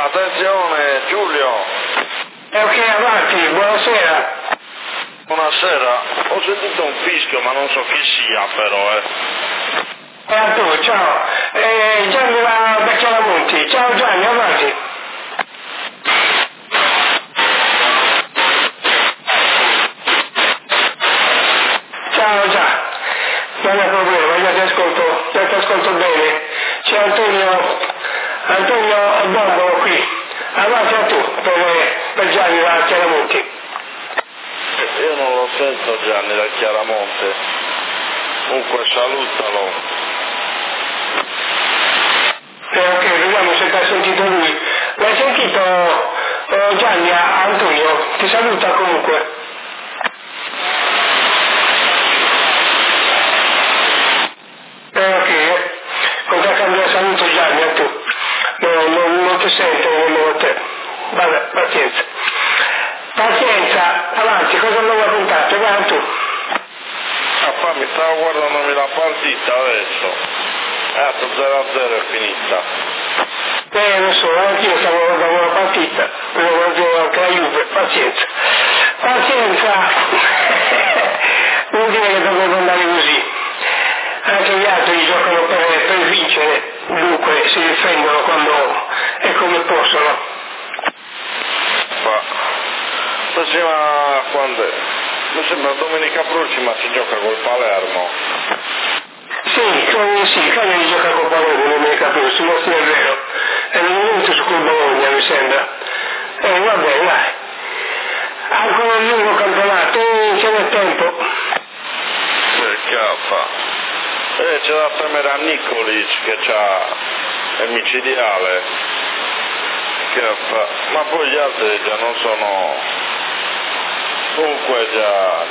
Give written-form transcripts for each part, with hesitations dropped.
Attenzione, Giulio. Ok, avanti, buonasera. Buonasera, ho sentito un fischio ma non so chi sia però, Tu, ciao. Gianni da Chiaramonti. Ciao Gianni, avanti. Ciao Gianni. Non è problema, io ti ascolto bene. C'è Antonio Bombolo qui. Avanti a tu per Gianni da Chiaramonti. Io non lo sento Gianni da Chiaramonte. Comunque salutalo. Ok, vediamo se ti ha sentito lui. L'hai sentito Gianni Antonio? Ti saluta comunque. Ok, cosa cambia saluto Gianni a tu? Non ti sento nemmeno a te. Vabbè, pazienza. Pazienza, avanti, cosa avevo puntato? Vai tu. Mi stavo guardandomi la partita adesso. 0-0 è finita. Lo so, anch'io stavo guardando la partita, vedo anche la Juve, pazienza. Pazienza! Non dire che dovevo andare così. Anche gli altri giocano per vincere, dunque si difendono quando e come possono. Prossima quando è? Mi sembra domenica prossima si gioca col Palermo. Sì, Cagliari gioca con Palermo domenica prossima, sì è vero. È venuto su col Bologna mi sembra. Vabbè, dai. Ancora un lungo campionato, c'è del tempo. C'è da temere a Nicolic che è micidiale. Ma poi gli altri già non sono. Comunque già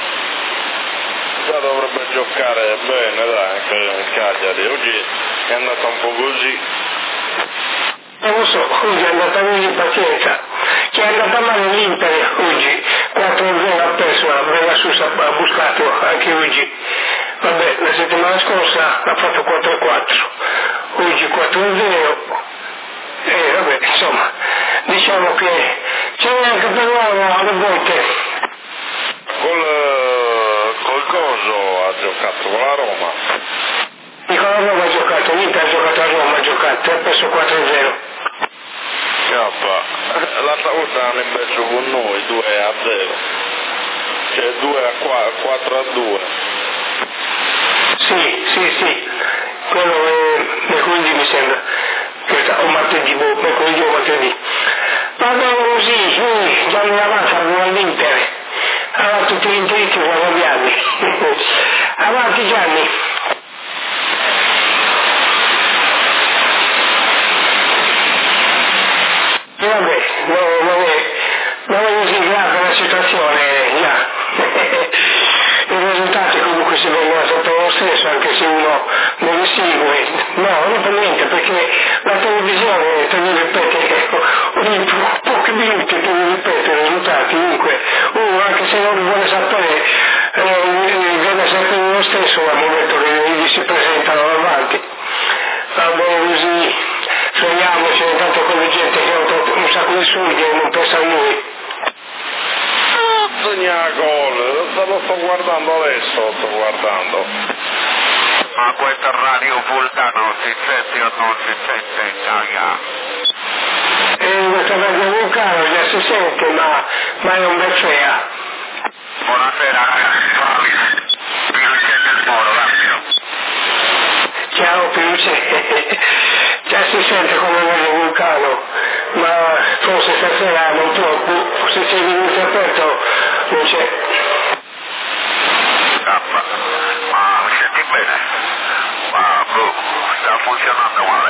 dovrebbe giocare bene dai anche il Cagliari. Oggi è andata un po' così. Non lo so, oggi è andata così, pazienza. Che è andata male l'Inter oggi, 4-0 ha perso, aveva su ha buscato anche oggi. Vabbè, la settimana scorsa ha fatto 4-4, oggi 4-0. Vabbè, insomma, diciamo che c'è anche per loro alle volte. Col coso ha giocato con la Roma. Con la Roma ha giocato, l'Inter ha giocato a Roma, ha giocato, ha perso 4-0. L'altra volta hanno invece con noi 2-0. Cioè 4-2. Sì. Quello è mercoledì mi sembra. O mercoledì o martedì. Va bene così, già in avanti all'Inter. Allora tutti gli interisti sono arrabbiati. Avanti Gianni. Vabbè, non è così grave la situazione, già. I risultati comunque si vengono a sapere lo stesso, anche se uno non li segue. No, non per niente, perché la televisione te li ripete ogni pochi minuti, te li ripete i risultati, dunque uno anche se non vuole sapere viene sempre lo stesso al momento che gli si presentano davanti. Va bene così, speriamoci, intanto con la gente che ha un sacco di soldi e non pensa a noi. Segna gol, lo sto guardando adesso, Ma questa radio Vulcano si sente o non si sente in Italia? Questa radio Vulcano già si sente, ma è un bel fea. Buonasera, Pirucce del Moro, rapido. Ciao Pirucce, già si sente come radio Vulcano, ma forse stasera non troppo, forse sei venuto aperto, non c'è. Ma mi senti bene? Ma sta funzionando male.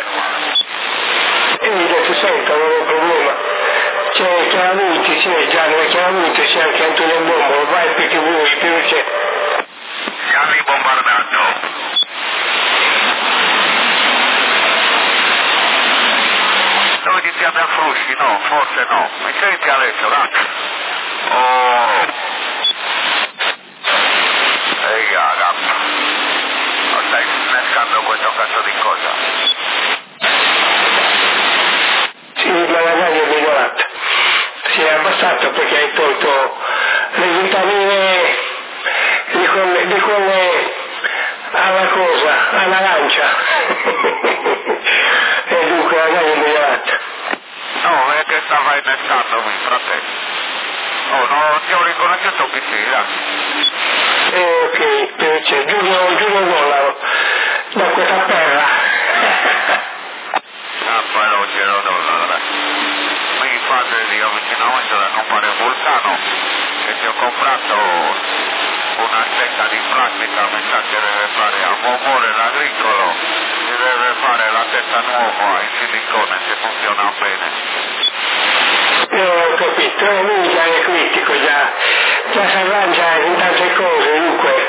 Ti sento, non è un problema. C'è Chiaramonti, c'è Gianni Chiaramonti, c'è anche Antonio Bombo, vai perché vuoi, Pirucce. Gianni bombardato. Dove ti siamo a Frusci? No, forse no. Mi senti adesso, dai. Oh. Ehi, ragazzi. Non stai innescando questo cazzo di cosa? Sì, ma fatto perché hai tolto le vitamine di quelle alla cosa, all'arancia. E dunque la dai migliorata. No, è che stava innestandomi, fratello. Oh, no, ti ho riconosciuto chi sei, Ok, c'è Giulio Dollaro, da questa terra. poi lo Giulio Dollaro, mi padre di avvicinamento da non fare Bolzano, e ti ho comprato una testa di plastica, mi sa che deve fare a Momore l'agricolo, si deve fare la testa nuova in silicone, se funziona bene. Ho capito, lui già è critico, già si arrangia in tante cose, dunque,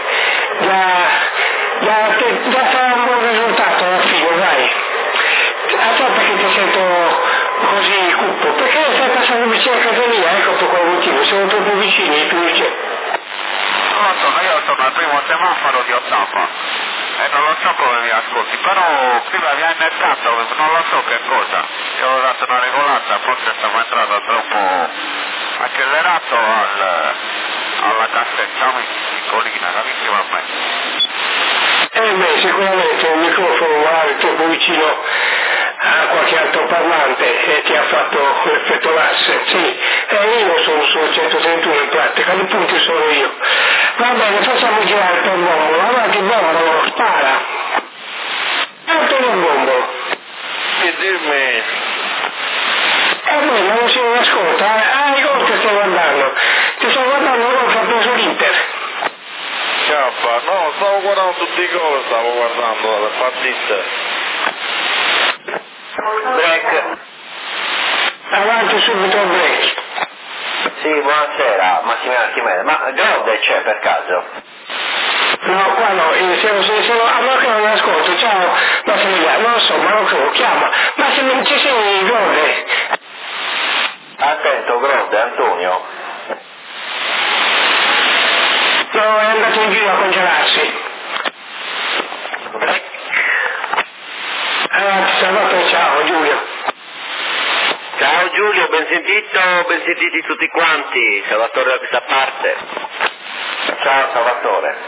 già sarà un buon risultato alla fine, dai. A te perché ti sento così cupo, perché stai passando vicino a casa mia, ecco per quel motivo, siamo proprio vicini, più vicini. Io sono al primo semaforo di Ottava e non lo so come mi ascolti, però prima mi ha innettato, non lo so che cosa, io ho dato una regolata, forse stavo entrando troppo accelerato alla cassetta piccolina, capisci va bene? Sicuramente il microfono magari troppo vicino a qualche altoparlante e ti ha fatto l'effetto l'asse, sì, io sono sul 131 in pratica, i punti sono io. Va bene, facciamo girare per Bombolo, avanti Bombolo, spara. Antonio Bombolo. Che dimmi? Non si ascolta, i gol che stai guardando. Ti sto guardando il gol che ha preso l'Inter. Scappa, no, stavo guardando tutti i gol, stavo guardando le partite. Break. Avanti subito il break. Sì, buonasera, Massimiliano Archimede. Ma Grode c'è per caso? No, qua no, a me che non mi ascolto, ciao Massimiliano, non lo so, ma lo chiama. Ma se non ci sei Grode? Attento, Grode, Antonio. No, è andato in giro a congelarsi. Salvatore, ciao Giulio. Ciao Giulio, ben sentiti tutti quanti, Salvatore da questa parte. Ciao Salvatore.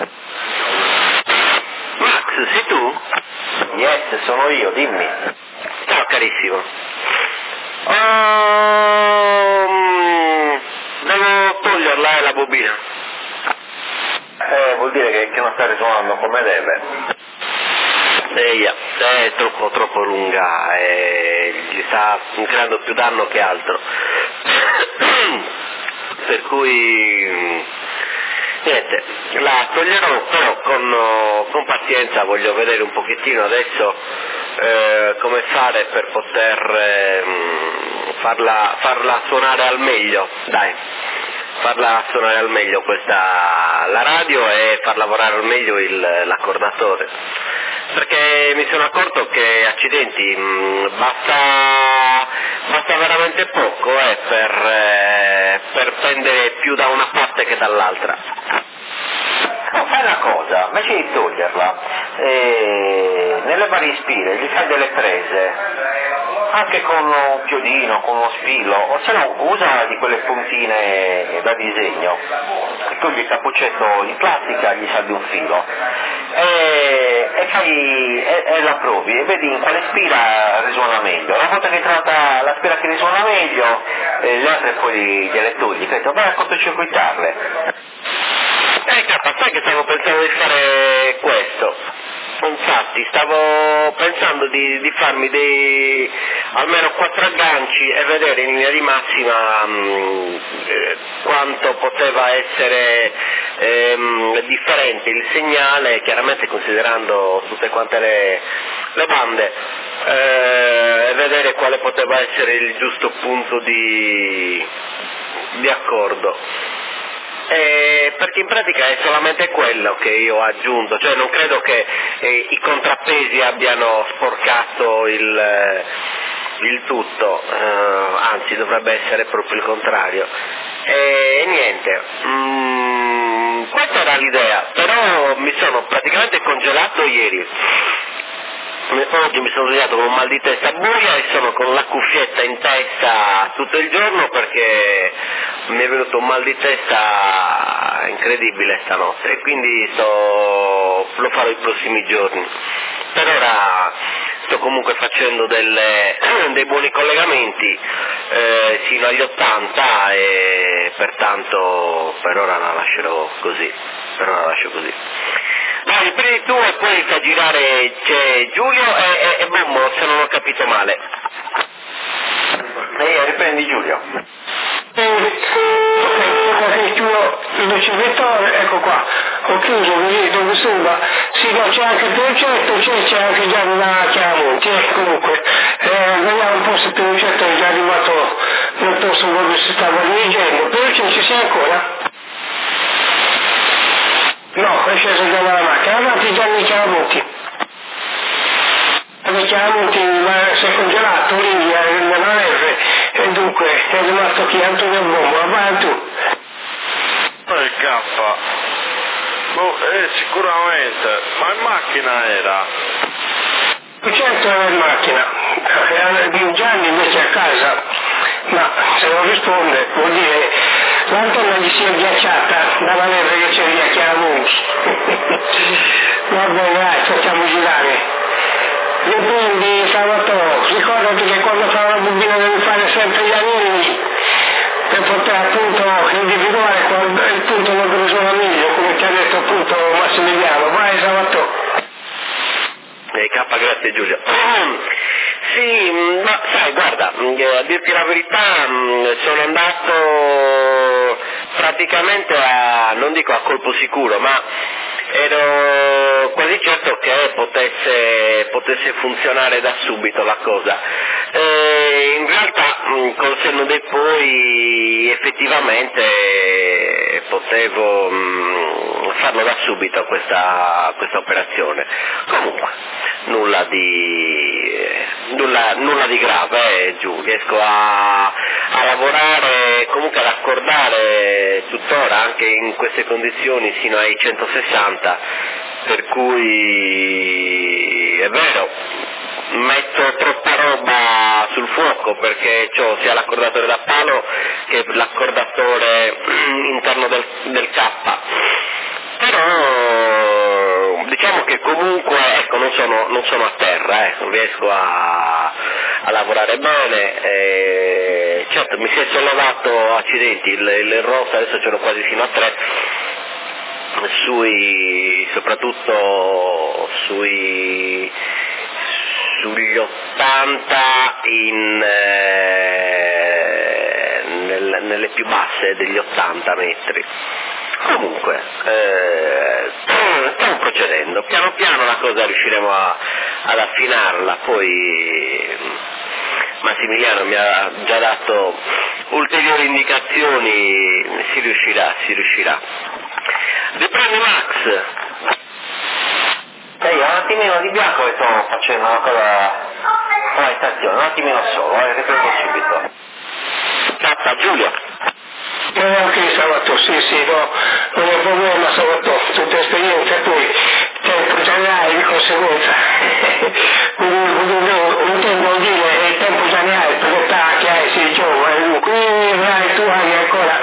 Max, sei tu? Yes, sono io, dimmi. Ciao carissimo. Devo toglierla la bobina. Vuol dire che non sta risuonando come deve. È troppo lunga e gli sta creando più danno che altro. Per cui niente, la toglierò, però con pazienza voglio vedere un pochettino adesso come fare per poter farla suonare al meglio, dai. Farla suonare al meglio la radio e far lavorare al meglio l'accordatore, perché mi sono accorto che accidenti basta veramente poco per prendere più da una parte che dall'altra. Fai una cosa, invece di toglierla, nelle varie spine gli fai delle prese, anche con un chiodino, con uno spillo, o se no usa di quelle puntine da disegno, togli il cappuccetto in plastica, gli salvi un filo e la provi e vedi in quale spira risuona meglio. Una volta che hai trovata la spira che risuona meglio, le altre poi gliele togli, credo, vai a cortocircuitarle. Sai che stavo pensando di fare questo? Infatti stavo pensando di farmi almeno 4 agganci e vedere in linea di massima quanto poteva essere differente il segnale, chiaramente considerando tutte quante le bande, e vedere quale poteva essere il giusto punto di accordo. Perché in pratica è solamente quello che io ho aggiunto, cioè non credo che i contrappesi abbiano sporcato il tutto, anzi dovrebbe essere proprio il contrario. E niente, questa era l'idea, però mi sono praticamente congelato ieri. Oggi mi sono svegliato con un mal di testa buia e sono con la cuffietta in testa tutto il giorno perché mi è venuto un mal di testa incredibile stanotte e quindi lo farò i prossimi giorni. Per ora sto comunque facendo dei buoni collegamenti sino agli 80 e pertanto per ora la lascerò così. Dai, prendi tu e poi fa girare c'è Giulio e Bombo, se non ho capito male. Riprendi Giulio. Ok, chiudo il ricevetore, ecco qua, ho chiuso così dove sembra, sì, no, c'è anche il progetto, c'è anche già una Chiaramonti, comunque, vediamo un po' se il progetto è già arrivato nel posto dove si stava leggendo, però ci sei ancora? No, è sceso già dalla macchina, avanti Gianni Chiaramonti. Chiaramonti si è congelato lì nella neve e dunque è rimasto chi Antonio Bombo, avanti tu. Il K. Sicuramente, ma in macchina era? Certo era in macchina, Gianni invece a casa, ma se non risponde vuol dire l'antenna gli si è ghiacciata dalla neve che c'è via Chiaramonti. Va bene, dai, facciamo girare. E quindi Salvatore, ricordati che quando fai una bobina devi fare sempre gli anelli per poter appunto individuare il punto dove bisogna meglio, come ti ha detto appunto Massimiliano. Vai Salvatore. K, grazie Giulio. Sì, ma sai, guarda, a dirti la verità, sono andato praticamente non dico a colpo sicuro, ma ero quasi certo che potesse funzionare da subito la cosa. In realtà col senno dei poi effettivamente potevo farlo da subito questa operazione. Comunque nulla di grave, giù, riesco a lavorare, comunque ad accordare tuttora anche in queste condizioni sino ai 160, per cui è vero, metto troppa roba sul fuoco perché ho sia l'accordatore da palo che l'accordatore interno del K, però diciamo che comunque ecco non sono a terra, riesco a lavorare bene, certo mi si è sollevato accidenti, il ROS adesso ce l'ho quasi fino a 3, soprattutto sugli 80 nelle più basse degli 80 metri. Comunque stiamo procedendo, piano piano la cosa riusciremo ad affinarla, poi Massimiliano mi ha già dato ulteriori indicazioni, si riuscirà. Riprendi Max. Un attimino di bianco che sto facendo una cosa, una stazione, un attimino solo, riprendo subito. Cappa Giulio. Ok Salvatore, sì, no, non è un problema Salvatore, tutta esperienza poi tempo già ne hai di conseguenza. Un tempo a dire il tempo già ne hai per l'età che hai, sei giovane, quindi tu hai ancora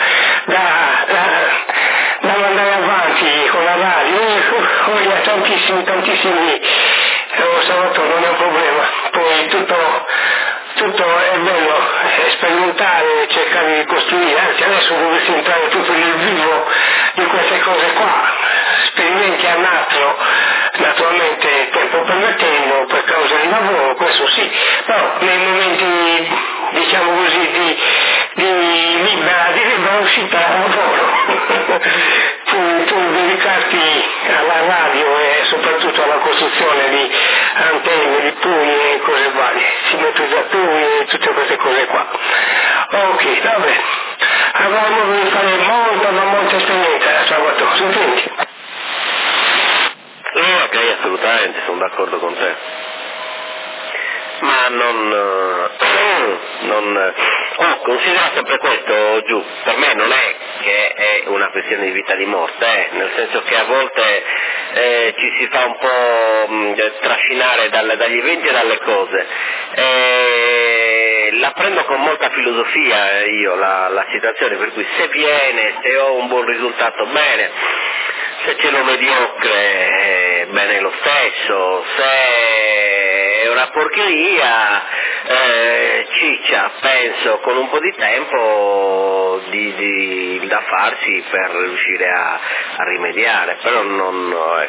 da andare avanti con la radio, ho tantissimi, Salvatore non è un problema, poi tutto è bello, sperimentare, cercare di costruire, anzi adesso dovresti entrare tutto nel vivo di queste cose qua, sperimenti a nastro, naturalmente tempo permettendo, per causa di lavoro, questo sì, però nei momenti diciamo così di libera uscita dal lavoro tu dedicarti alla radio e soprattutto alla costruzione di antenne, di pugni e cose varie, simmetrizzatori e tutte queste cose qua. Ok, vabbè, avremo modo di fare molta esperienza, Salvatore, senti? Ok, assolutamente, sono d'accordo con te. Ma considera sempre questo giù, per me non è che è una questione di vita o di morte, nel senso che a volte ci si fa un po' trascinare dagli eventi e dalle cose. La prendo con molta filosofia io la situazione, per cui se viene, se ho un buon risultato bene, se ce l'ho mediocre bene lo stesso, se è una porcheria ciccia, penso con un po' di tempo da farsi per riuscire a rimediare, però non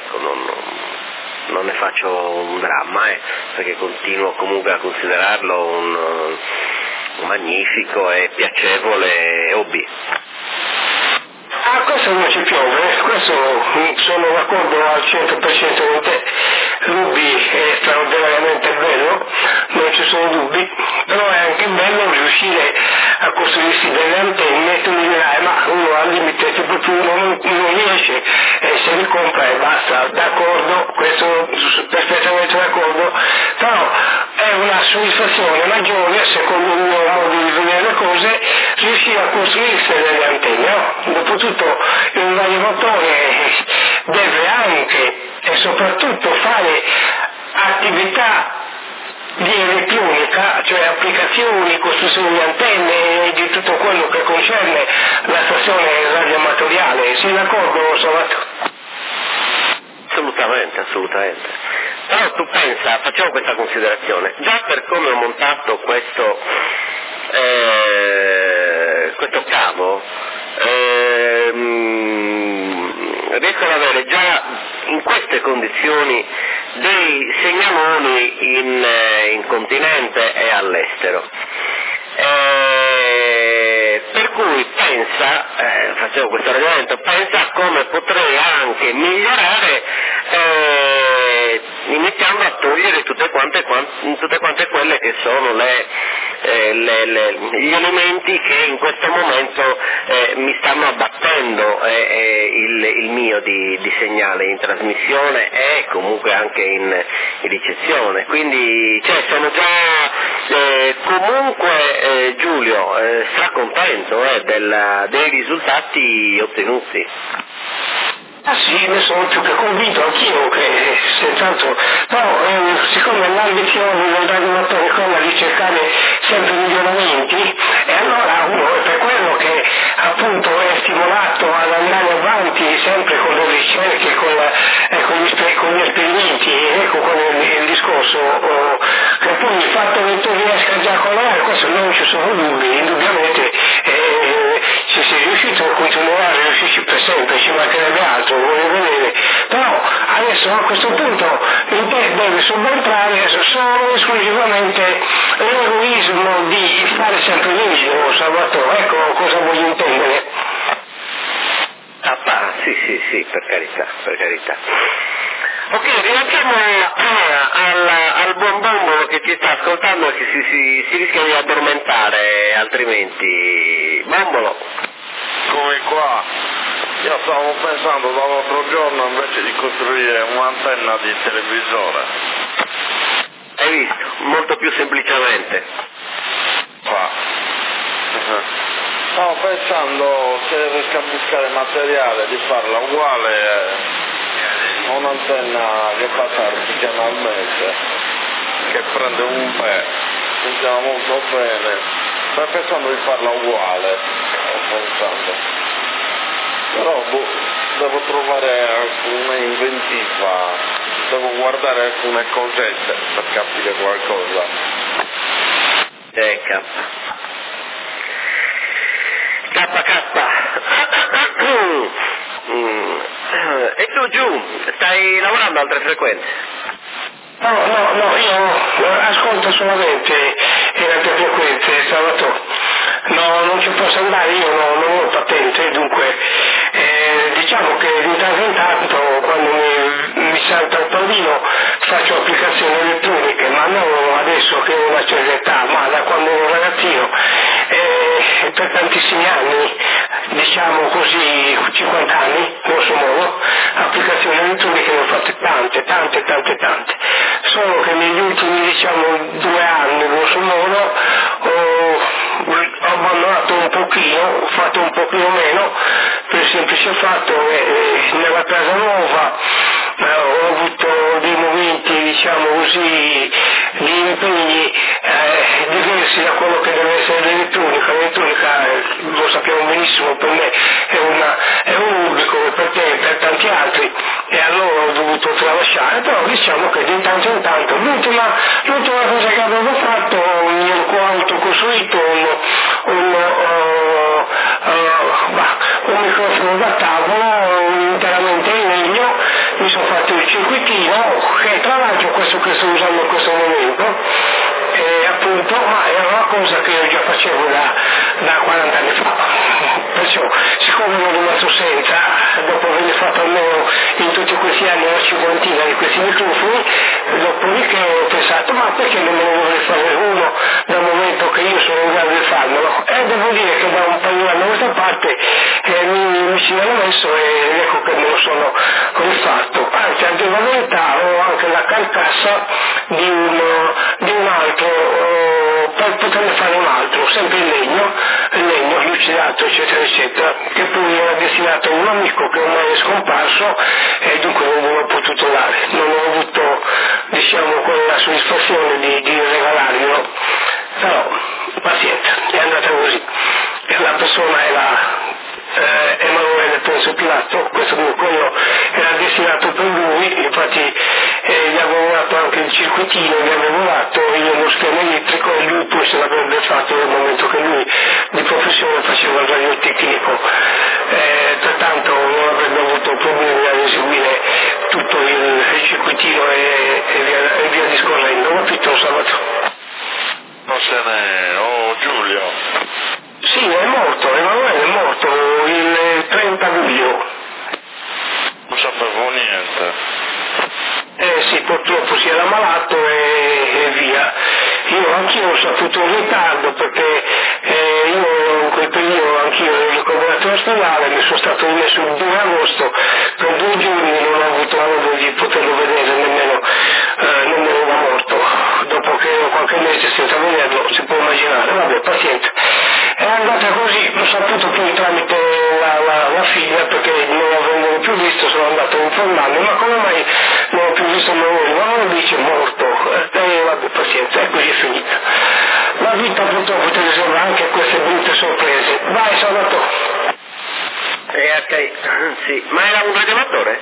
ne faccio un dramma, perché continuo comunque a considerarlo un magnifico e piacevole hobby. Questo non ci piove, questo sono d'accordo al 100% con te. L'hobby è straordinariamente bello, non ci sono dubbi, però è anche bello riuscire a costruirsi delle antenne, tu mi dirai, ma uno al limite che proprio non riesce, se li compra e basta, d'accordo, questo perfettamente d'accordo, però è una soddisfazione maggiore, secondo il mio modo di vedere le cose, riuscire a costruirsi delle antenne, no? Dopotutto un radioamatore deve anche e soprattutto fare attività di elettronica, cioè applicazioni, costruzione di antenne e di tutto quello che concerne la stazione radioamatoriale. Sei d'accordo, Salvatore? Assolutamente. Però tu pensa, facciamo questa considerazione, già per come ho montato questo cavo, riesco ad avere già in queste condizioni dei segnaloni in continente e all'estero. Per cui facevo questo ragionamento, pensa a come potrei anche migliorare iniziando a togliere tutte quante quelle che sono gli elementi che in questo momento mi stanno abbattendo il mio di segnale in trasmissione e comunque anche in ricezione. Quindi sono già comunque Giulio stracontento dei risultati ottenuti. Sì, ne sono più che convinto anch'io che senz'altro, però siccome l'ambizione del radioamatore è quella di cercare sempre miglioramenti, e allora uno è per quello che appunto è stimolato ad andare avanti sempre con le ricerche, con gli esperimenti, ecco qual è il discorso, che poi il fatto che tu riesca a giacolare, questo non ci sono dubbi, indubbiamente se sei riuscito a continuare a riuscirci per sempre, ci mancherebbe altro, voglio vedere, però adesso a questo punto in te deve subentrare solo esclusivamente l'egoismo di fare sempre meglio, Salvatore, ecco cosa voglio intendere. Sì, per carità. Ok, rilanciamo al buon Bombolo che ci sta ascoltando e che si rischia di addormentare altrimenti. Bombolo. Come qua, io stavo pensando dall'altro giorno invece di costruire un'antenna di televisore. Hai visto? Molto più semplicemente. Qua. Stavo pensando se riesco a buscare materiale di farla uguale a un'antenna che passa artigianalmente, che prende un pè, funziona molto bene. Sto pensando di farla uguale, però devo trovare alcune inventiva, devo guardare alcune cosette per capire qualcosa. E tu giù, stai lavorando altre frequenze? No, io ascolto solamente le altre frequenze, Salvatore. No, non ci posso andare, io non ho patente, dunque diciamo che di tanto in tanto quando mi salta il pallino faccio applicazioni elettroniche, ma non adesso che ho una certa età, ma da quando ero ragazzino, per tantissimi anni, diciamo così 50 anni, grosso modo, applicazioni elettroniche ne ho fatte tante, solo che negli ultimi 2 anni, grosso modo, ho abbandonato un pochino, ho fatto un pochino meno, per il semplice fatto che nella casa nuova ho avuto dei momenti, diciamo così, di impegni diversi da quello che deve essere l'elettronica. L'elettronica, lo sappiamo benissimo, per me è un obbligo, per te e per tanti altri, e allora ho dovuto tralasciare, però diciamo che di tanto in tanto. L'ultima cosa che avevo fatto, mi ero autocostruito un microfono da tavola interamente in legno, mi sono fatto il circuitino, che tra l'altro questo che sto usando in questo momento, appunto, ma era una cosa che io già facevo da 40 anni fa, perciò siccome non ho rimasto senza, dopo aver fatto almeno in tutti questi anni una cinquantina di questi microfoni, dopodiché ho pensato, ma perché non me ne dovrei fare uno dal momento che io sono in grado di farmelo? E devo dire che da un paio di anni a questa parte mi ci hanno messo e ecco che me lo sono rifatto. Anzi, a dire la verità, ho anche la carcassa di un altro, per poterne fare un altro, sempre in legno lucidato, eccetera, eccetera, che poi era destinato a un amico che ormai è scomparso e dunque non l'ho potuto dare. Non ho avuto, diciamo, quella soddisfazione di regalarglielo, però pazienza, è andata così. La persona era Emanuele Ponzio Pilato, quello era destinato per lui, infatti gli avevo dato anche il circuitino, gli avevo dato io lo schema elettrico e lui poi se l'avrebbe fatto nel momento che lui di professione faceva il radiotecnico, pertanto non avrebbe avuto problemi ad eseguire tutto il circuitino e via discorrendo. Ho capito, Salvatore? Non se ne... Giulio. Sì, è morto, Emanuele è morto il 30 luglio. Non sapevo niente. Sì, purtroppo si era malato e via. Io anch'io ho saputo in ritardo perché io in quel periodo anch'io ero ricoverato in ospedale, mi sono stato rimesso il 2 agosto, per 2 giorni non ho avuto modo di poterlo vedere nemmeno da morto. Dopo che ero qualche mese senza vederlo, si può immaginare, vabbè, pazienza. È andata così, l'ho saputo poi tramite la figlia perché non l'avevo più visto, sono andato a informarmi, ma come mai non ho più visto Emanuele? Ma non dice morto, vabbè, pazienza, e così è finita. La vita purtroppo ti riserva anche queste brutte sorprese. Vai, Salvatore. Ok, sì, ma era un radioamatore?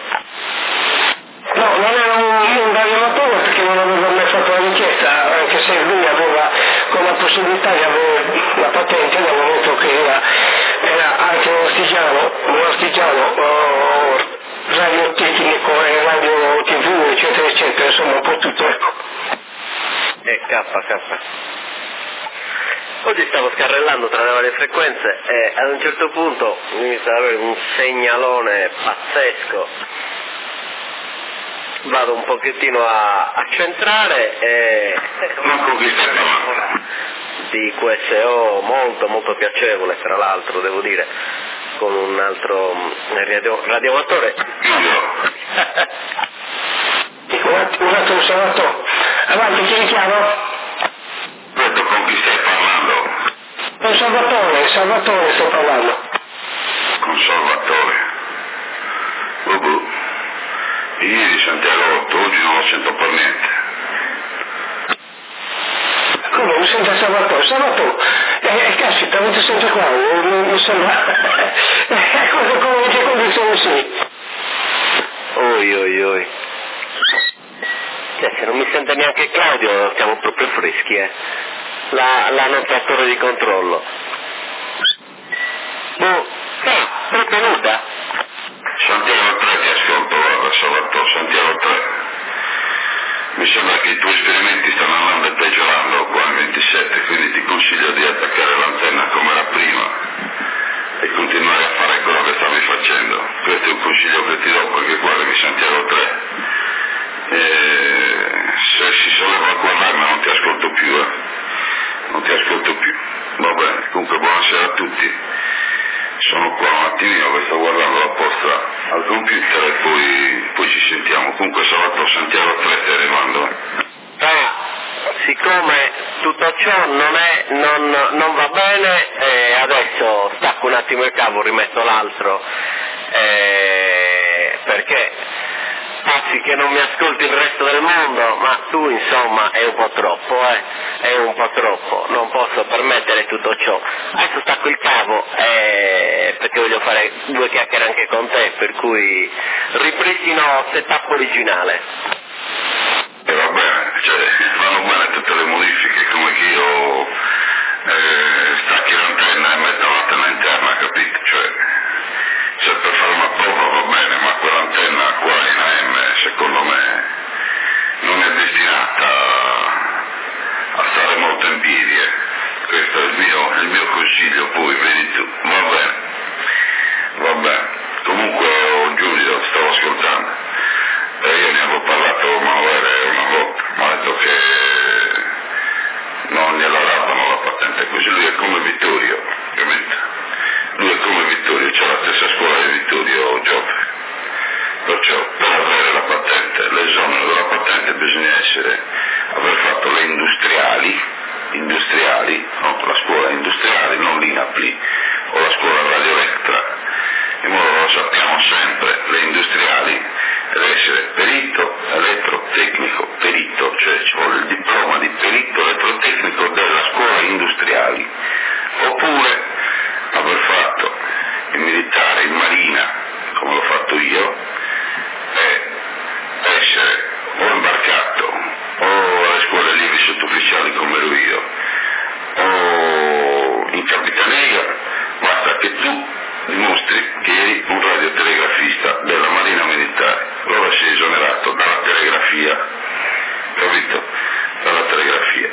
No, non era un radioamatore perché non aveva mai fatto la richiesta, anche se lui aveva con la possibilità di avere la patente dal momento che era anche un artigiano radiotecnico e radio TV, eccetera, eccetera, insomma un po' tutto, ecco. K. Oggi stavo scarrellando tra le varie frequenze e ad un certo punto mi inizia ad avere un segnalone pazzesco. Vado un pochettino a centrare e di QSO molto molto piacevole, tra l'altro devo dire, con un altro radioamatore. Un attimo, Salvatore. Avanti, chi è chiaro? Detto, con chi stai parlando? Con Salvatore sto parlando. Con Salvatore. Ieri Santiago 8, oggi non lo sento per niente. Come mi sente Salvatore? Caspita, non ti sente qua, mi sembra... Come che condizioni sei? Oi. Se non mi sente neanche Claudio, siamo proprio freschi, la nostra torre di controllo. Benvenuta. Santiago 3 ti ascolto, guarda Salvatore, Santiago 3. Mi sembra che i tuoi esperimenti stanno andando e peggiorando qua in 27, quindi ti consiglio di attaccare l'antenna come era prima e continuare a fare quello che stavi facendo. Questo è un consiglio che ti do perché guardami Santiago 3. Se si solleva a guardarmi non ti ascolto più, non ti ascolto più. Va bene, comunque buonasera a tutti. Sono qua un attimino che sto guardando la posta al computer e poi ci sentiamo. Comunque Salvatore, Santiago 3 stai arrivando. Siccome tutto ciò non va bene, adesso stacco un attimo il cavo, rimetto l'altro, perché quasi che non mi ascolti il resto del mondo, ma tu insomma è un po' troppo, è un po' troppo, non posso permettere tutto ciò. Adesso stacco il cavo perché voglio fare 2 chiacchiere anche con te, per cui ripristino setup originale. E va bene, cioè vanno bene tutte le modifiche, come che io stacchi l'antenna e metto l'antenna interna, capito? Cioè, se per fare una prova va bene, ma quell'antenna qua in AM secondo me non è destinata a stare molto in piedi, questo è il mio consiglio, poi vedi tu, va bene, comunque Giulio, stavo ascoltando, io ne avevo parlato a Manuele una volta, mi ha detto che non gliela davano la patente, così lui è come Vittorio, capito? Lui è come Vittorio, c'è la stessa scuola di Vittorio Giove, perciò per avere la patente, l'esonero della patente bisogna aver fatto le industriali, no, la scuola industriale, non l'INAPLI o la scuola Radio Elettra, in modo che lo sappiamo sempre, le industriali deve essere perito elettrotecnico, perito, cioè ci vuole il diploma di perito elettrotecnico della scuola industriali, oppure aver fatto il militare in marina, come l'ho fatto io, e essere o imbarcato o alle scuole lievi sottufficiali come ero io, o in capitaneria, basta che tu dimostri che eri un radiotelegrafista della Marina Militare, allora sei esonerato dalla telegrafia, capito? Dalla telegrafia.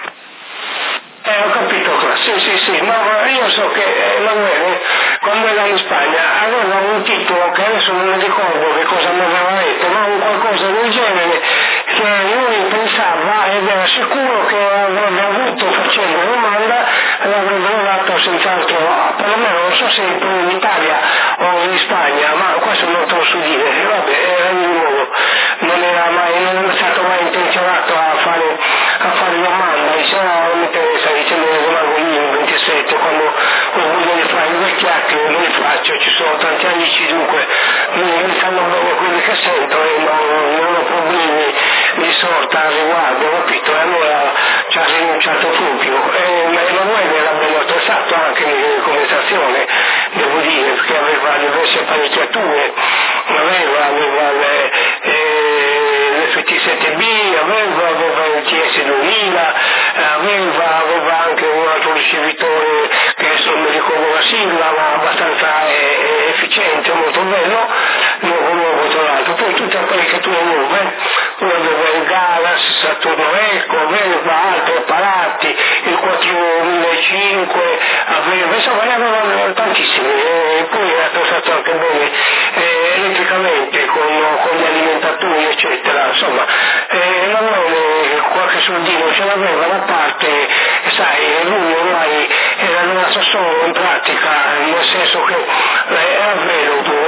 Ho capito qua, sì, ma io so che Emanuele, quando era in Spagna, aveva un titolo che adesso non mi ricordo che cosa mi aveva detto, ma un qualcosa del genere, che lui pensava ed era sicuro che avrebbe avuto facendo domanda l'avrebbero dato senz'altro, perlomeno non so se in Italia o in Spagna, ma questo non te lo so dire, vabbè, era di nuovo, non era stato mai intenzionato a fare domanda, dice no, non mi interessa, dice me ne rimango lì in 27, quando ho voglia di fare due chiacchiere me li faccio, ci sono tanti amici, dunque mi fanno bene quelli che sento e non ho problemi di sorta al riguardo, capito? E allora ci ha rinunciato proprio. Ma Emanuele era bello attrezzato anche in conversazione, devo dire, perché aveva diverse apparecchiature, aveva le FT7B, aveva il TS2000, aveva anche un altro ricevitore che adesso non mi ricordo la sigla, ma abbastanza efficiente, molto bello, nuovo tra l'altro, poi tutte apparecchiature nuove, poi aveva il Galas, Saturno Eco, aveva altri apparati, il 4005, insomma ne aveva tantissimi, e poi era attrezzato anche bene elettricamente con gli alimentatori eccetera, insomma qualche soldino ce l'aveva da parte, sai, lui ormai era rimasto solo in pratica, nel senso che era veloce,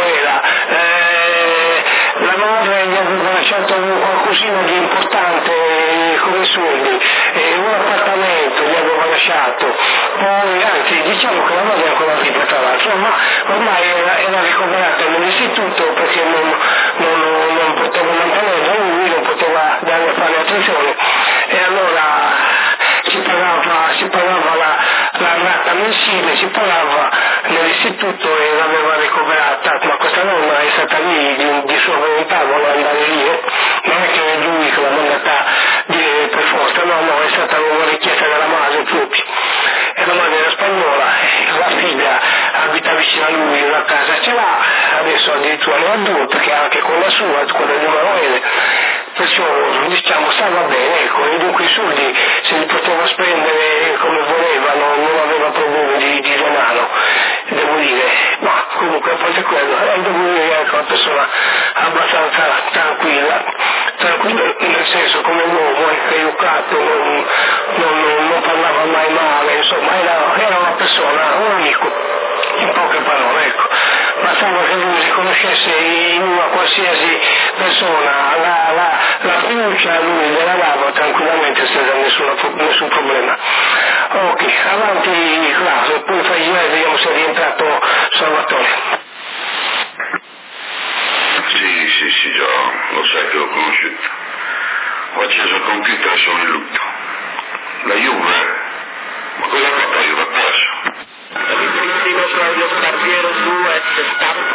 la madre gli aveva lasciato qualcosina di importante come soldi, un appartamento gli aveva lasciato, poi anzi diciamo che la madre è ancora viva tra l'altro, ma ormai era ricoverata nell'istituto perché non poteva mantenerla lui, non poteva darle fare attenzione, e allora si pagava la rata mensile, si pagava nell'istituto e l'aveva ricoverata, ma questa nonna è stata lì di sua volontà, voleva andare lì, non è che è lui che l'ha mandata per forza, no, è stata una richiesta della madre proprio, e la madre era spagnola, la figlia abita vicino a lui, una casa ce l'ha, adesso addirittura ne ha due, perché anche con la sua, quella di Emanuele, perciò diciamo stava bene, ecco, e dunque i soldi se li poteva spendere come voleva, non aveva problemi di denaro, devo dire, ma comunque a parte quello, devo dire che è una persona abbastanza tranquilla nel senso come uomo, educato, non parlava mai male, insomma era una persona, un amico, in poche parole, ecco. Bastava che lui riconoscesse in una qualsiasi persona la fiducia, lui gliela dava tranquillamente senza nessun problema. Ok, avanti Claudio, poi fai girare e vediamo se è rientrato Salvatore. Sì, già lo sai conosciuto. Ho acceso il computer e sono in lutto. La Juve? Ma cosa ha fatto la Juve? Ha perso. Ripristino Claudio Sparviero 2, setup,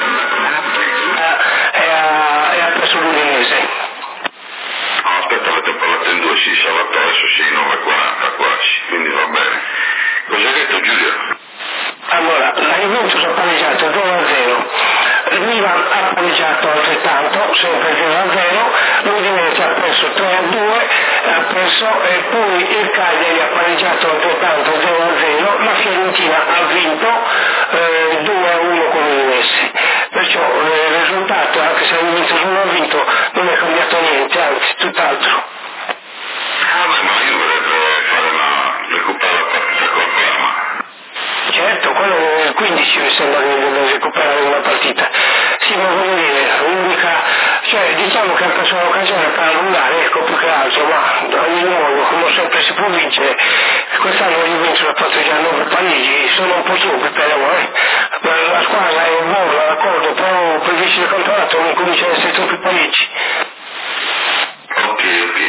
e ha preso l'Udinese. No, aspetta, avete parlato in due, sì, Sabato adesso sì, 9:40 quasi, quindi va bene. Cosa hai detto Giulio? Allora, la Juventus ha pareggiato 2-0, il Milan ha pareggiato altrettanto, sempre 0-0, l'Udinese ha perso 3-2, e poi il Cagliari ha pareggiato altrettanto 0-0, la Fiorentina ha vinto 2-1 con l'Udinese. Perciò il risultato, anche se la Juventus non ha vinto, non è cambiato niente, anzi tutt'altro. Ma io vorrei recuperare la partita con Parma. Certo, quello nel 15 mi sembra che deve recuperare una partita. Sì, ma voglio dire, diciamo che ha preso l'occasione per allungare, ecco, più che altro, ma ad ogni modo, come sempre si può vincere, quest'anno la Juventus ha fatto già 9 pareggi, sono un po' troppi però, la squadra è buona, d'accordo, però per vincere il campionato non comincia ad essere troppi pareggi. Ok.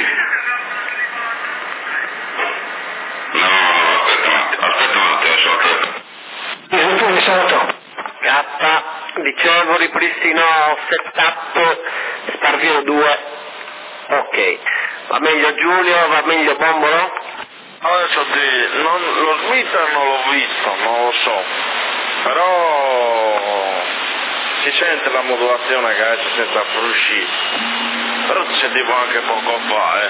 No, aspetta un attimo, sono tre. Direttore Salvatore. K, dicevo ripristino setup, Sparviero 2, ok. Va meglio Giulio, va meglio Bombolo? Adesso lo Smith non l'ho visto, non lo so, però si sente la modulazione che adesso senza uscire, però ti sentivo anche poco fa,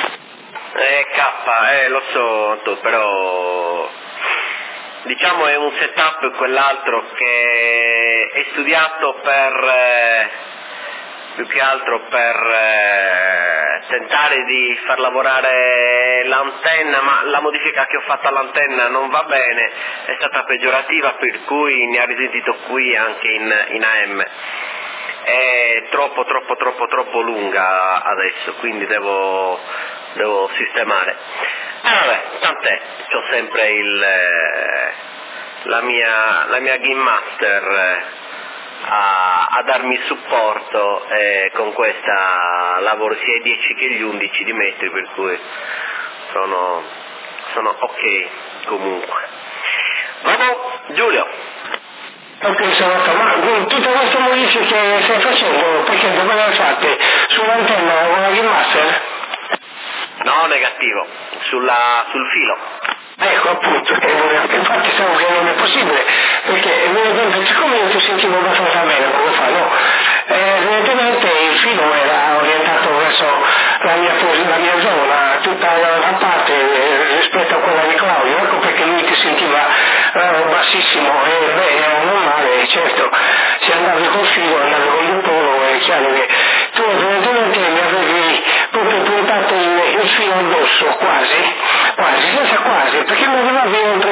K, lo so, però diciamo è un setup quell'altro che è studiato più che altro per tentare di far lavorare l'antenna, ma la modifica che ho fatto all'antenna non va bene, è stata peggiorativa, per cui ne ha risentito qui anche in AM. È troppo lunga adesso, quindi devo sistemare. Vabbè, tant'è, c'ho sempre la mia Game Master a darmi supporto, e con questa lavoro sia i 10 che gli 11 di metri, per cui sono ok comunque. Bravo Giulio. Ok, Salvatore, ma tutte queste modifiche che stai facendo, perché dove le hai fatte? Sull'antenna con la Game Master? No, negativo, sul filo. Ecco, appunto, infatti stavo che non è possibile, perché siccome io ti sentivo abbastanza bene poco fa, no? Evidentemente il filo era orientato verso la mia zona, tutta la parte rispetto a quella di Claudio, ecco perché lui ti sentiva bassissimo, era normale, certo, se andavi col filo, andavi con il polo, è chiaro che tu evidentemente mi avevi proprio puntato il filo addosso, quasi, senza quasi, perché mi avevi oltre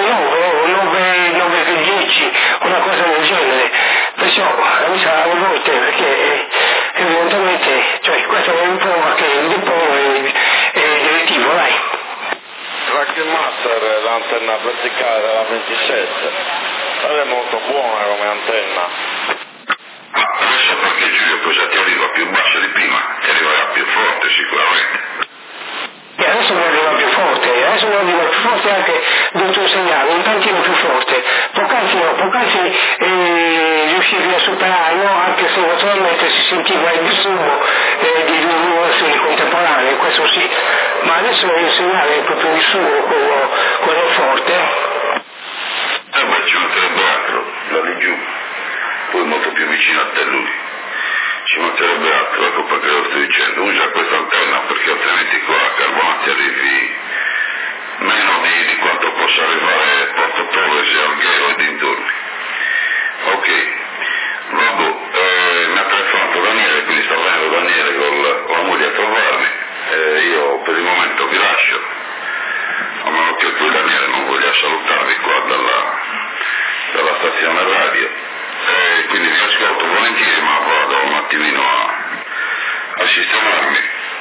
9 e 10, una cosa del genere, perciò mi sa alle volte, perché evidentemente, questo è un prova che il polo è direttivo, dai. La Game Master, l'antenna verticale della 27, è molto buona come antenna. Ma adesso perché Giulio cosa ti arriva più basso di prima? Ti arriverà più forte sicuramente. E adesso mi arriva più forte anche del tuo segnale, un tantino più forte. Poc'anzi riuscivi a superarlo, anche se naturalmente si sentiva il disturbo di due vibrazioni contemporanee, questo sì, ma adesso il segnale è proprio il suo, quello forte. Beh, ci mancherebbe altro, da lì giù, poi molto più vicino a te lui. Ci mancherebbe altro, ecco perché lo sto dicendo, usa questa antenna perché altrimenti qua a Carbonati arrivi meno di quanto possa arrivare Porto Torres e Alghero e dintorni. Ok, vabbè, mi ha telefonato Daniele, quindi sta venendo Daniele con la moglie a trovarmi, io per il momento vi lascio, a meno che poi Daniele non voglia salutarvi qua dalla stazione radio, quindi vi ascolto volentieri, ma vado un attimino a sistemarmi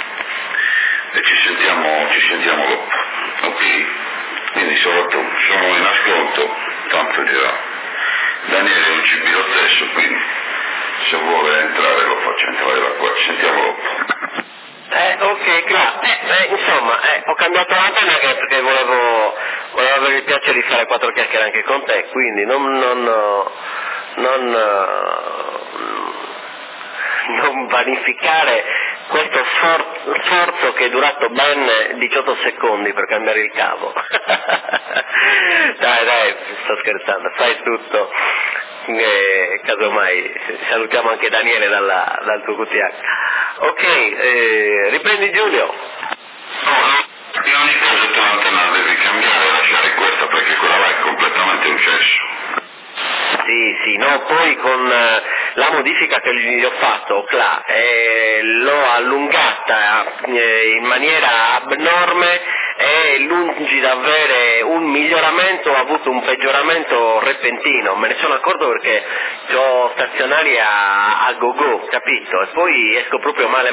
e ci sentiamo dopo, ok? Quindi sono in ascolto, tanto già Daniele è un cibino stesso, quindi se vuole entrare lo faccio entrare da qua, ci sentiamo dopo. Ok, grazie. Insomma, ho cambiato l'antena perché volevo avere il piacere di fare 4 chiacchiere anche con te, quindi non vanificare questo sforzo che è durato ben 18 secondi per cambiare il cavo. Dai, sto scherzando, fai tutto. Casomai salutiamo anche Daniele dal tuo QTH. Ok, riprendi Giulio. In ogni caso tu l'antenna la devi cambiare e lasciare questa perché quella là è completamente un cesso. Sì, no, poi con la modifica che gli ho fatto, l'ho allungata in maniera abnorme e lungi da avere un miglioramento ho avuto un peggioramento repentino, me ne sono accorto perché ho stazionari a go-go, capito? E poi esco proprio male.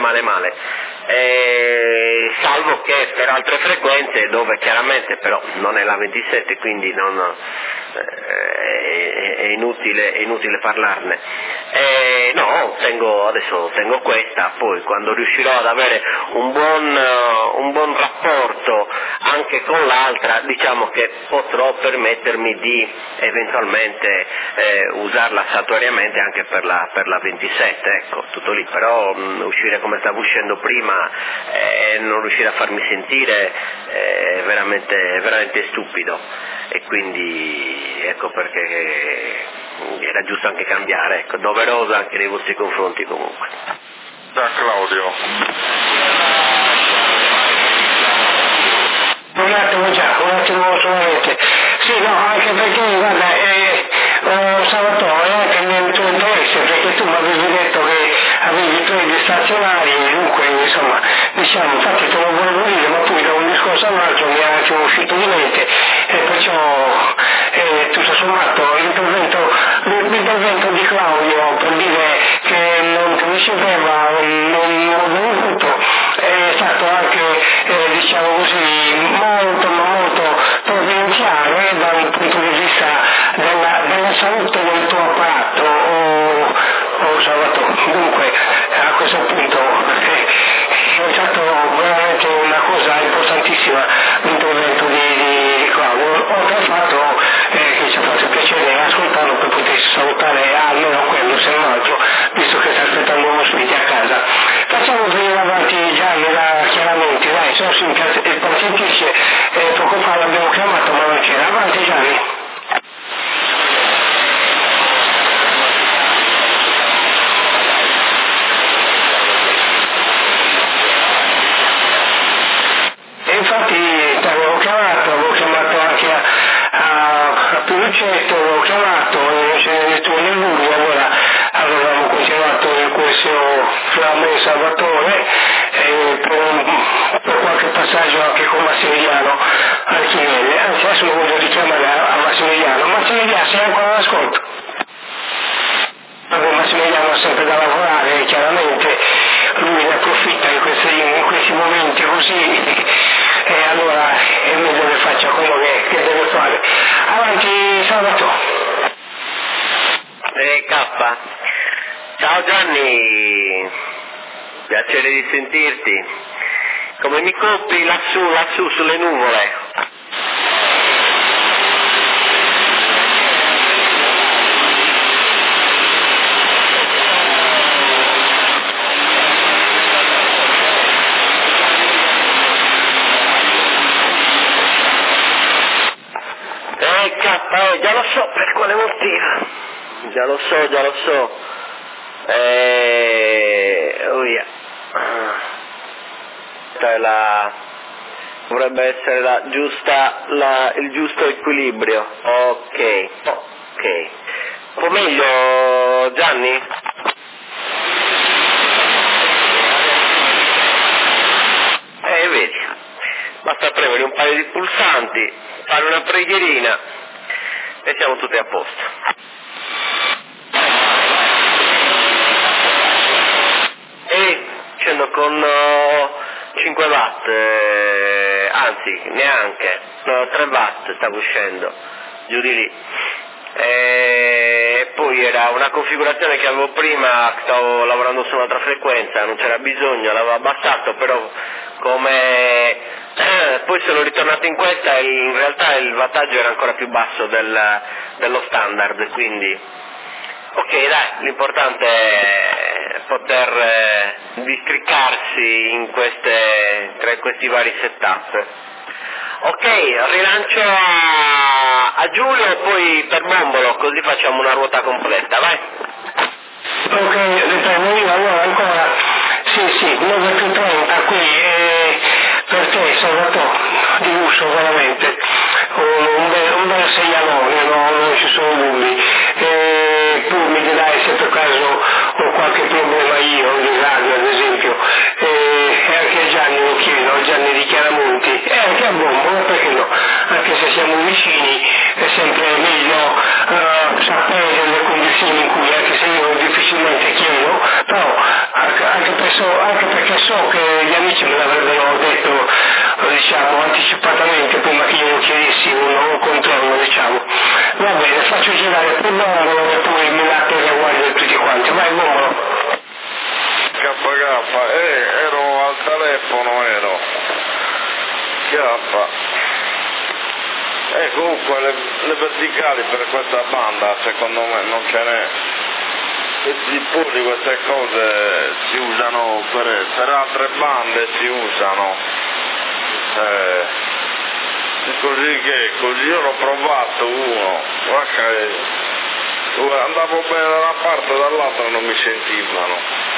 Salvo che per altre frequenze dove chiaramente però non è la 27, quindi è inutile parlarne. Adesso tengo questa, poi quando riuscirò ad avere un buon rapporto anche con l'altra, diciamo che potrò permettermi di eventualmente usarla saltuariamente anche per la 27, ecco, tutto lì, però uscire come stavo uscendo prima e non riuscire a farmi sentire è veramente stupido, e quindi ecco perché era giusto anche cambiare, ecco, doveroso anche nei vostri confronti comunque. Da Claudio. Un attimo solamente. Sì, no, anche perché guarda, Salvatore, anche nel tuo interesse, perché tu mi avevi detto che avevi 3 stazionari, dunque insomma, diciamo, infatti te lo volevo dire, ma poi da un discorso all'altro mi è un attimo uscito di mente, e perciò tutto sommato l'intervento di Claudio per dire che non ti riceveva, non ho voluto, è stato anche, diciamo così, molto provvidenziale dal punto di vista della salute del tuo apparato, Salvatore. Dunque, a questo punto è stato veramente una cosa importantissima l'intervento di Claudio, oltre al fatto che ci ha fatto piacere ascoltarlo per potersi salutare almeno quello, se non altro, visto che sta aspettando ospiti a casa. Facciamo venire avanti Gianni, chiaramente, dai, sono il paziente dice, poco fa l'abbiamo chiamato ma non c'era. Avanti Gianni. E infatti avevo chiamato anche a Piluccetto, avevo chiamato, ce ne detto nel Lugno, allora avevamo continuato il questo fra me e Salvatore, per qualche passaggio anche con Massimiliano al Chiele, anzi adesso lo voglio richiamare a Massimiliano. Massimiliano, sei ancora all'ascolto? Vabbè, Massimiliano ha sempre da lavorare, chiaramente lui ne approfitta in questi momenti così, e allora è meglio che faccia quello che deve fare. Avanti Salvatore. K. Ciao Gianni, piacere di sentirti. Come mi colpi lassù sulle nuvole? Già lo so per quale motivo. Già lo so. Oh yeah. Dovrebbe essere il giusto equilibrio. Ok. Un po' meglio, Gianni? Vedi, basta premere un paio di pulsanti, fare una preghierina e siamo tutti a posto. E scendo con 5 watt, anzi neanche, 3 watt stavo uscendo, giù di lì. E poi era una configurazione che avevo prima, stavo lavorando su un'altra frequenza, non c'era bisogno, l'avevo abbassato, però come poi sono ritornato in questa e in realtà il wattaggio era ancora più basso dello standard, quindi ok, dai, l'importante è poter districarsi in tra questi vari setup. Ok, rilancio a Giulio e poi per Bombolo, così facciamo una ruota completa, vai. Ok, riprendo io, allora ancora, sì, 9+30 qui, per te Salvatore, di lusso veramente, un bel segnalone, non ci sono dubbi, tu mi dirai se per caso ho qualche problema io, di radio ad esempio, e anche a Gianni lo chiedo, Gianni di Chiaramonti, e anche a Bombolo, perché no, anche se siamo vicini è sempre meglio sapere le condizioni in cui, anche se io difficilmente chiedo, però anche perché so che gli amici me l'avrebbero detto, diciamo, anticipatamente prima che io lo chiedessi un controllo, diciamo. Va bene, faccio girare il Bombolo e poi mi latte le guardie tutti quanti, vai Bombolo. KK, ero al telefono, comunque le verticali per questa banda secondo me non ce n'è. Questi puri, queste cose si usano per altre bande, si usano. Così io l'ho provato uno, andavo bene da una parte e dall'altra non mi sentivano.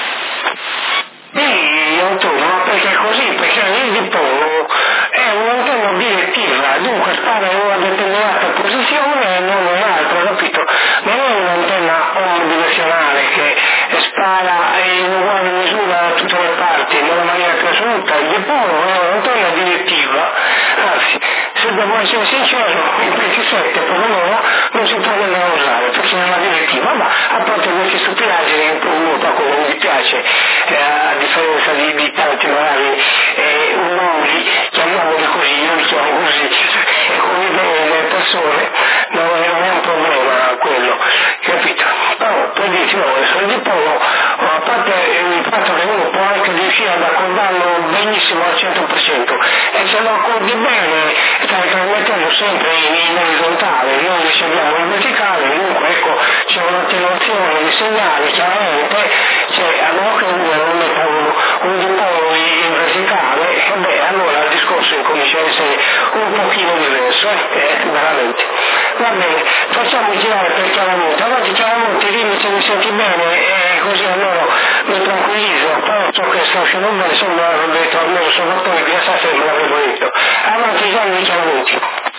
Ma perché così? Perché il dipolo è un'antenna obiettiva, dunque spara in una determinata posizione e non un'altra, capito? Non è un'antenna omnidirezionale che spara in uguale misura da tutte le parti, nella maniera più assoluta. Il dipolo è un'antenna direttiva, anzi, se devo essere sincero, il 27 perlomeno non si può nemmeno usare, perché è una direttiva, ma a parte questi stupidaggini che uno poco non mi piace, a differenza di tanti magari uomini, chiamiamoli così, io li chiamo così, e come le persone, non è un problema quello, capito? Però per dirti no, il dipolo, a parte il fatto che uno può anche riuscire ad accordarlo benissimo al 100%, e se lo accordi bene stai trasmettendo sempre in orizzontale, noi riceviamo in verticale, dunque ecco c'è un'attenuazione di segnali chiaramente, allora che uno non metta un dipolo in verticale, allora il discorso incomincia a essere un pochino diverso, veramente. Va bene, facciamo girare per Chiaramonti, allora Chiaramonti dimmi se mi senti bene, così allora mi tranquillizzo, però so che sta uscendo bene, se non l'avevo detto almeno Salvatore, che sa se me l'avevo detto. Avanti Gianni di Chiaramonti.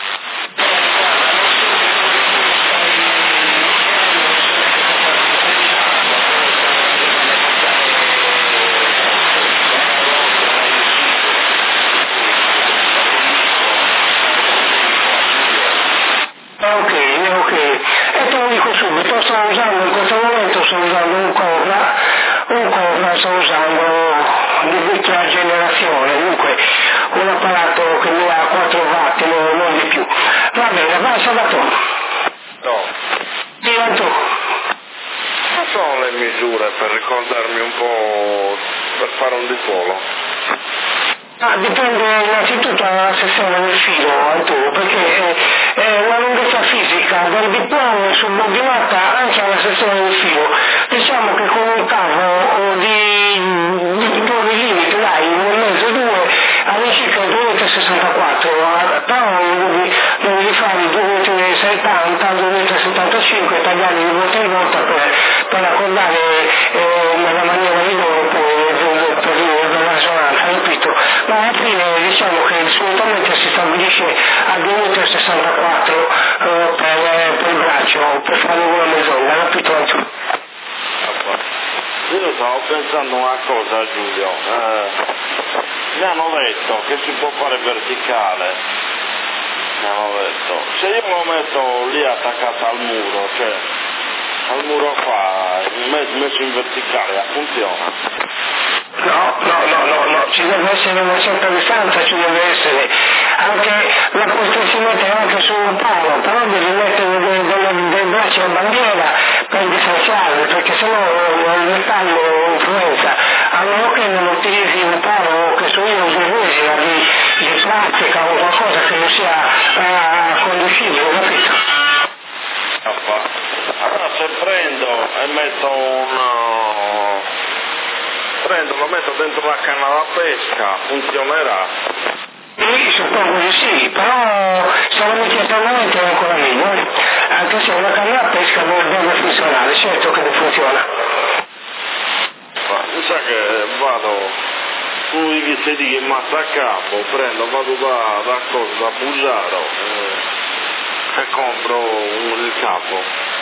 Ok, e te lo dico subito, sto usando in questo momento, un Cobra sto usando di vecchia generazione, dunque un apparato che mi ha 4 watt, non di più. Va bene, vai Salvatore. No. Tira tu. Non sono le misure per ricordarmi un po', per fare un dipolo? Dipende innanzitutto dalla sezione del filo, Antonio, perché la lunghezza fisica del dipolo è subordinata anche alla sezione del filo. Diciamo che con un cavo di limite, dai, 1,5-2, all'incirca 2,64, però devi fare 2,70, 2,75, tagliare di volta in volta per accordare nella maniera migliore per la risonanza, capito? Ma alla fine diciamo che solitamente si stabilisce a 2,64 per il braccio, per fare una mezz'ora, capito? Io stavo pensando una cosa, Giulio, mi hanno detto che si può fare verticale, mi hanno detto, se io lo metto lì attaccato al muro, cioè al muro qua, messo in verticale, funziona? No, ci deve essere una certa distanza, ci deve essere anche la potresti mettere anche su un palo, però devi mettere dei bracci a bandiera per se no il metallo influenza, allora che non utilizzi un palo, che so io, di resina, di plastica o qualcosa che non sia conducibile, capito? Allora se prendo e lo metto dentro la canna da pesca, funzionerà? Io suppongo di sì, però se lo metti a momento è ancora meglio, anche se una canna da pesca deve funzionare, certo che non funziona. Ma mi sa che vado sui sedi che massa a capo, vado da Bugiaro e compro il capo,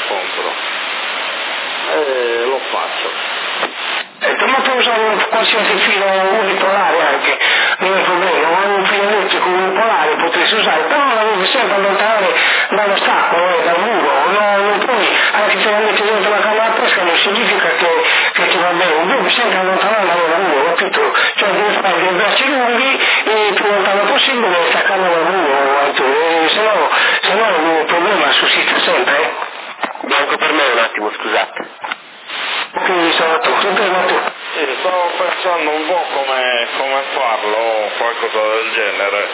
e lo faccio. Ma puoi usare un qualsiasi filo unipolare anche, non è problema, ma un filo elettrico unipolare potresti usare, però lo devi sempre allontanare dallo stacco, dal muro, non puoi, anche se lo metti dentro la canna da pesca non significa che ti va bene, devi sempre allontanare dal muro, capito? Cioè devi fare dei bracci lunghi e il più lontano possibile staccarlo dal muro, se no il problema sussiste sempre. Bianco per me un attimo, scusate. Quindi sono tu. Stavo pensando un po' come farlo, qualcosa del genere.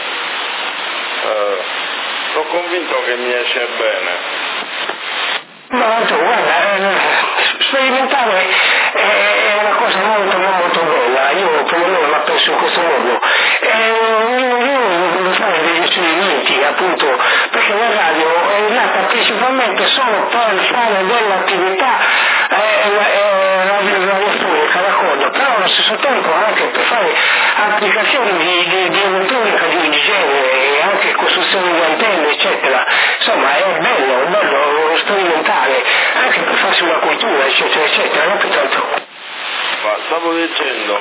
Sono convinto che mi esce bene. No, tu guarda, sperimentare è una cosa molto bella, io perlomeno la penso in questo modo. Io devo fare degli esperimenti, appunto, perché la radio è nata principalmente solo per fare dell'attività radiofonica, d'accordo, però allo stesso tempo anche per fare applicazioni di elettronica di genere, anche costruzione di antenne, eccetera. Insomma, è bello sperimentare, anche per farsi una cultura, eccetera, non più tanto. Ma stavo dicendo,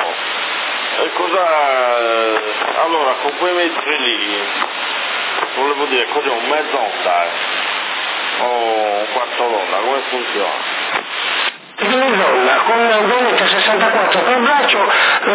allora con quei metri lì, volevo dire, cos'è un mezz'onda, o un quarto d'onda, come funziona? Con un 2,64 per braccio,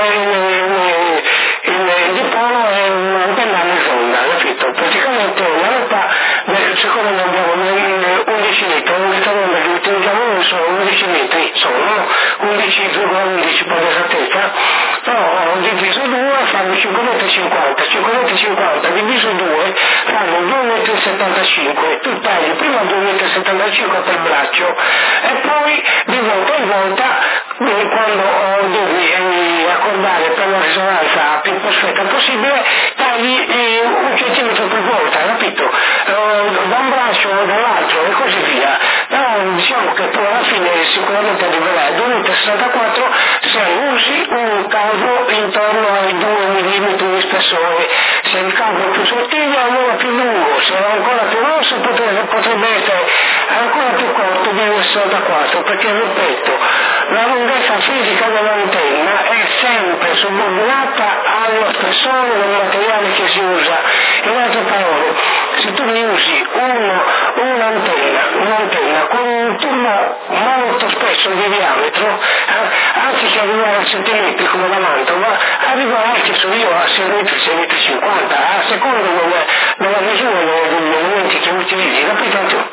il dipolo è un'antenna mezz'onda, capito? Praticamente la roba, siccome ne abbiamo 11 metri, un mezz'onda che utilizziamo noi sono 11 metri, sono 11,11 per l'esattezza, però diviso 2 fanno 5,50 m, diviso 2 fanno 2,75 m, tu tagli prima 2,75 m per braccio e poi di volta in volta quando devi accordare per la risonanza più perfetta possibile tagli 1 centimetro per volta, capito? Da un braccio o dall'altro e così via, però diciamo che poi alla fine sicuramente arriverai a 2,64 m se usi un cavo intorno ai 2 mm di spessore. Se il cavo è più sottile allora più lungo, se è ancora più grosso potrebbe essere ancora più corto di 1,64, perché ripeto, la lunghezza fisica dell'antenna è sempre subordinata allo spessore del materiale che si usa. In altre parole, se tu mi usi un'antenna con un tubo molto spesso di diametro, anziché arrivare a centimetri come la mantova, arriverai che so io a 6 metri, 6,50 metri, a seconda della misura degli elementi che utilizzi, capito?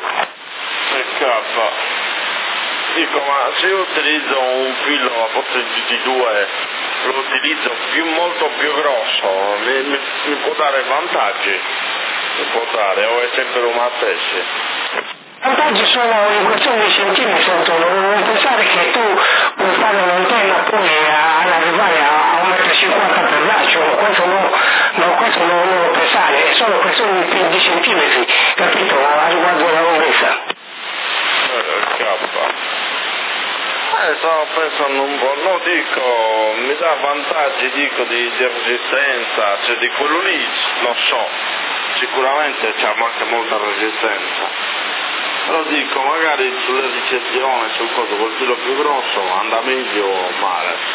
Dico, ma se io utilizzo un filo a posto di 2, lo utilizzo molto più grosso, mi può dare vantaggi? Mi può dare, o è sempre una pesce? I vantaggi sono in questione di centimetri, non pensare che tu puoi fare un'antenna poi ad arrivare a 1,50 m per braccio, questo non lo pensare, è solo questione di centimetri, capito, a riguardo della lunghezza. Stavo pensando un po', mi dà vantaggi di resistenza, cioè di quello lì, non so, sicuramente c'è anche molta resistenza, però dico, magari sulle ricezioni, sul filo più grosso, anda meglio o male.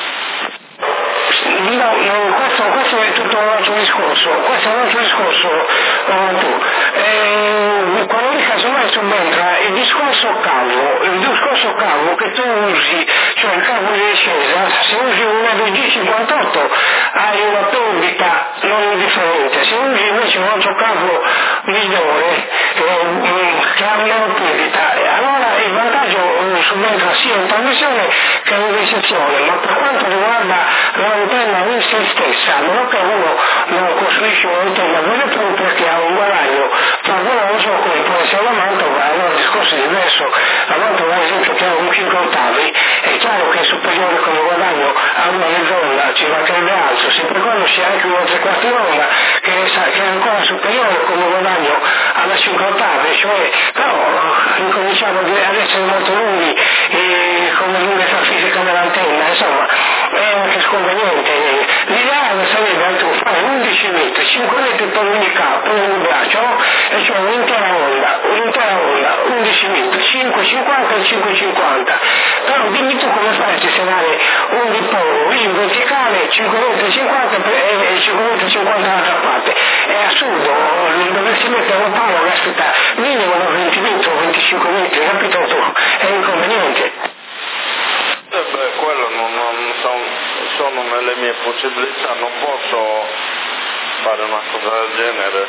No, questo è tutto un altro discorso, quando casomai subentra il discorso cavo che tu usi, cioè il cavo di discesa, se usi un RG58 hai una perdita non indifferente, se usi invece un altro cavo migliore che ha meno perdita, allora il vantaggio subentra sia in trasmissione che in ricezione, ma per quanto riguarda l'antenna in se stessa, a meno che uno non costruisce un'antenna vera e propria che ha un guadagno favoloso, come può essere la Mantova, allora il discorso è diverso. La Mantova, ad esempio, che ha un 5 ottavi, è chiaro che è superiore come guadagno a una mezz'onda, ci mancherebbe altro, se per quello c'è anche una 3/4 onda che è ancora superiore come guadagno alla 5 ottavi, cioè, però incominciamo ad essere molto lunghi come l'unità fisica dell'antenna, insomma è anche sconveniente. L'ideale sarebbe anche fare 11 metri, 5 metri per ogni capo, per ogni braccio, e cioè un'intera onda, 11 metri, 5,50 e 5,50. Però dimmi tu come faresti se dare un dipolo in verticale 5 metri 50 e 5 metri 50 dall'altra parte. È assurdo, doversi mettere un palo che aspetta minimo da 20 metri o 25 metri, capito tu? È inconveniente. Quello non sono nelle mie possibilità, non posso fare una cosa del genere.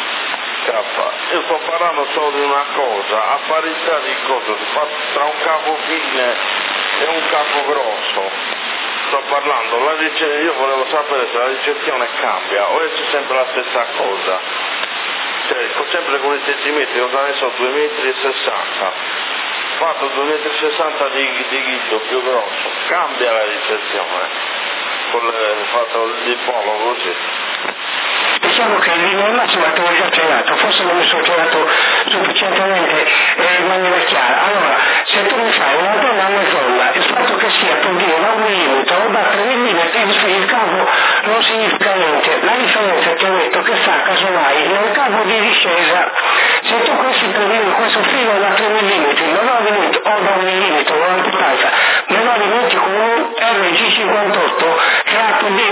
Io sto parlando solo di una cosa, a parità di cosa, tra un capo fine e un capo grosso. Sto parlando, io volevo sapere se la ricezione cambia o è sempre la stessa cosa. Cioè, sempre con i stessi metri, cosa ne so, 2,60 metri. Fatto 2,60 metri di ghiddo più grosso, cambia la ricezione, fatto il dipolo così. Diciamo che in linea massima te l'ho già spiegato, forse non mi sono spiegato sufficientemente in maniera chiara. Allora, se tu mi fai una donna a mezz'onda, il fatto che sia per dire da 1 millimetro o da 3 millimetri, il cavo non significa niente. La differenza è che ho detto che sta casomai nel cavo di discesa. Se tu questo filo da 3 millimetri non lo alimenti, o da 1 millimetro o l'antipanza, non lo alimenti con un RG58 che ha di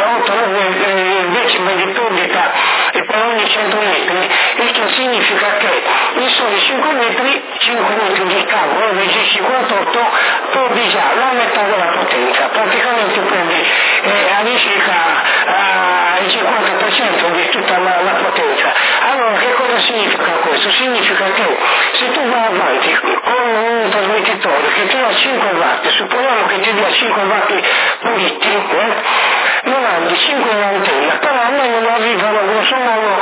8-9 decimi di perdita e per ogni 100 metri, il che significa che in soli 5 metri di cavo RG58 perdi già la metà della potenza, praticamente perdi all'incirca il 50% di tutta la potenza. Allora che cosa significa questo? Significa che se tu vai avanti con un trasmettitore che ti dà 5 watt, supponiamo che ti dia 5 watt pulitti, non hanno 5 in antenna, però a me non arrivano grosso modo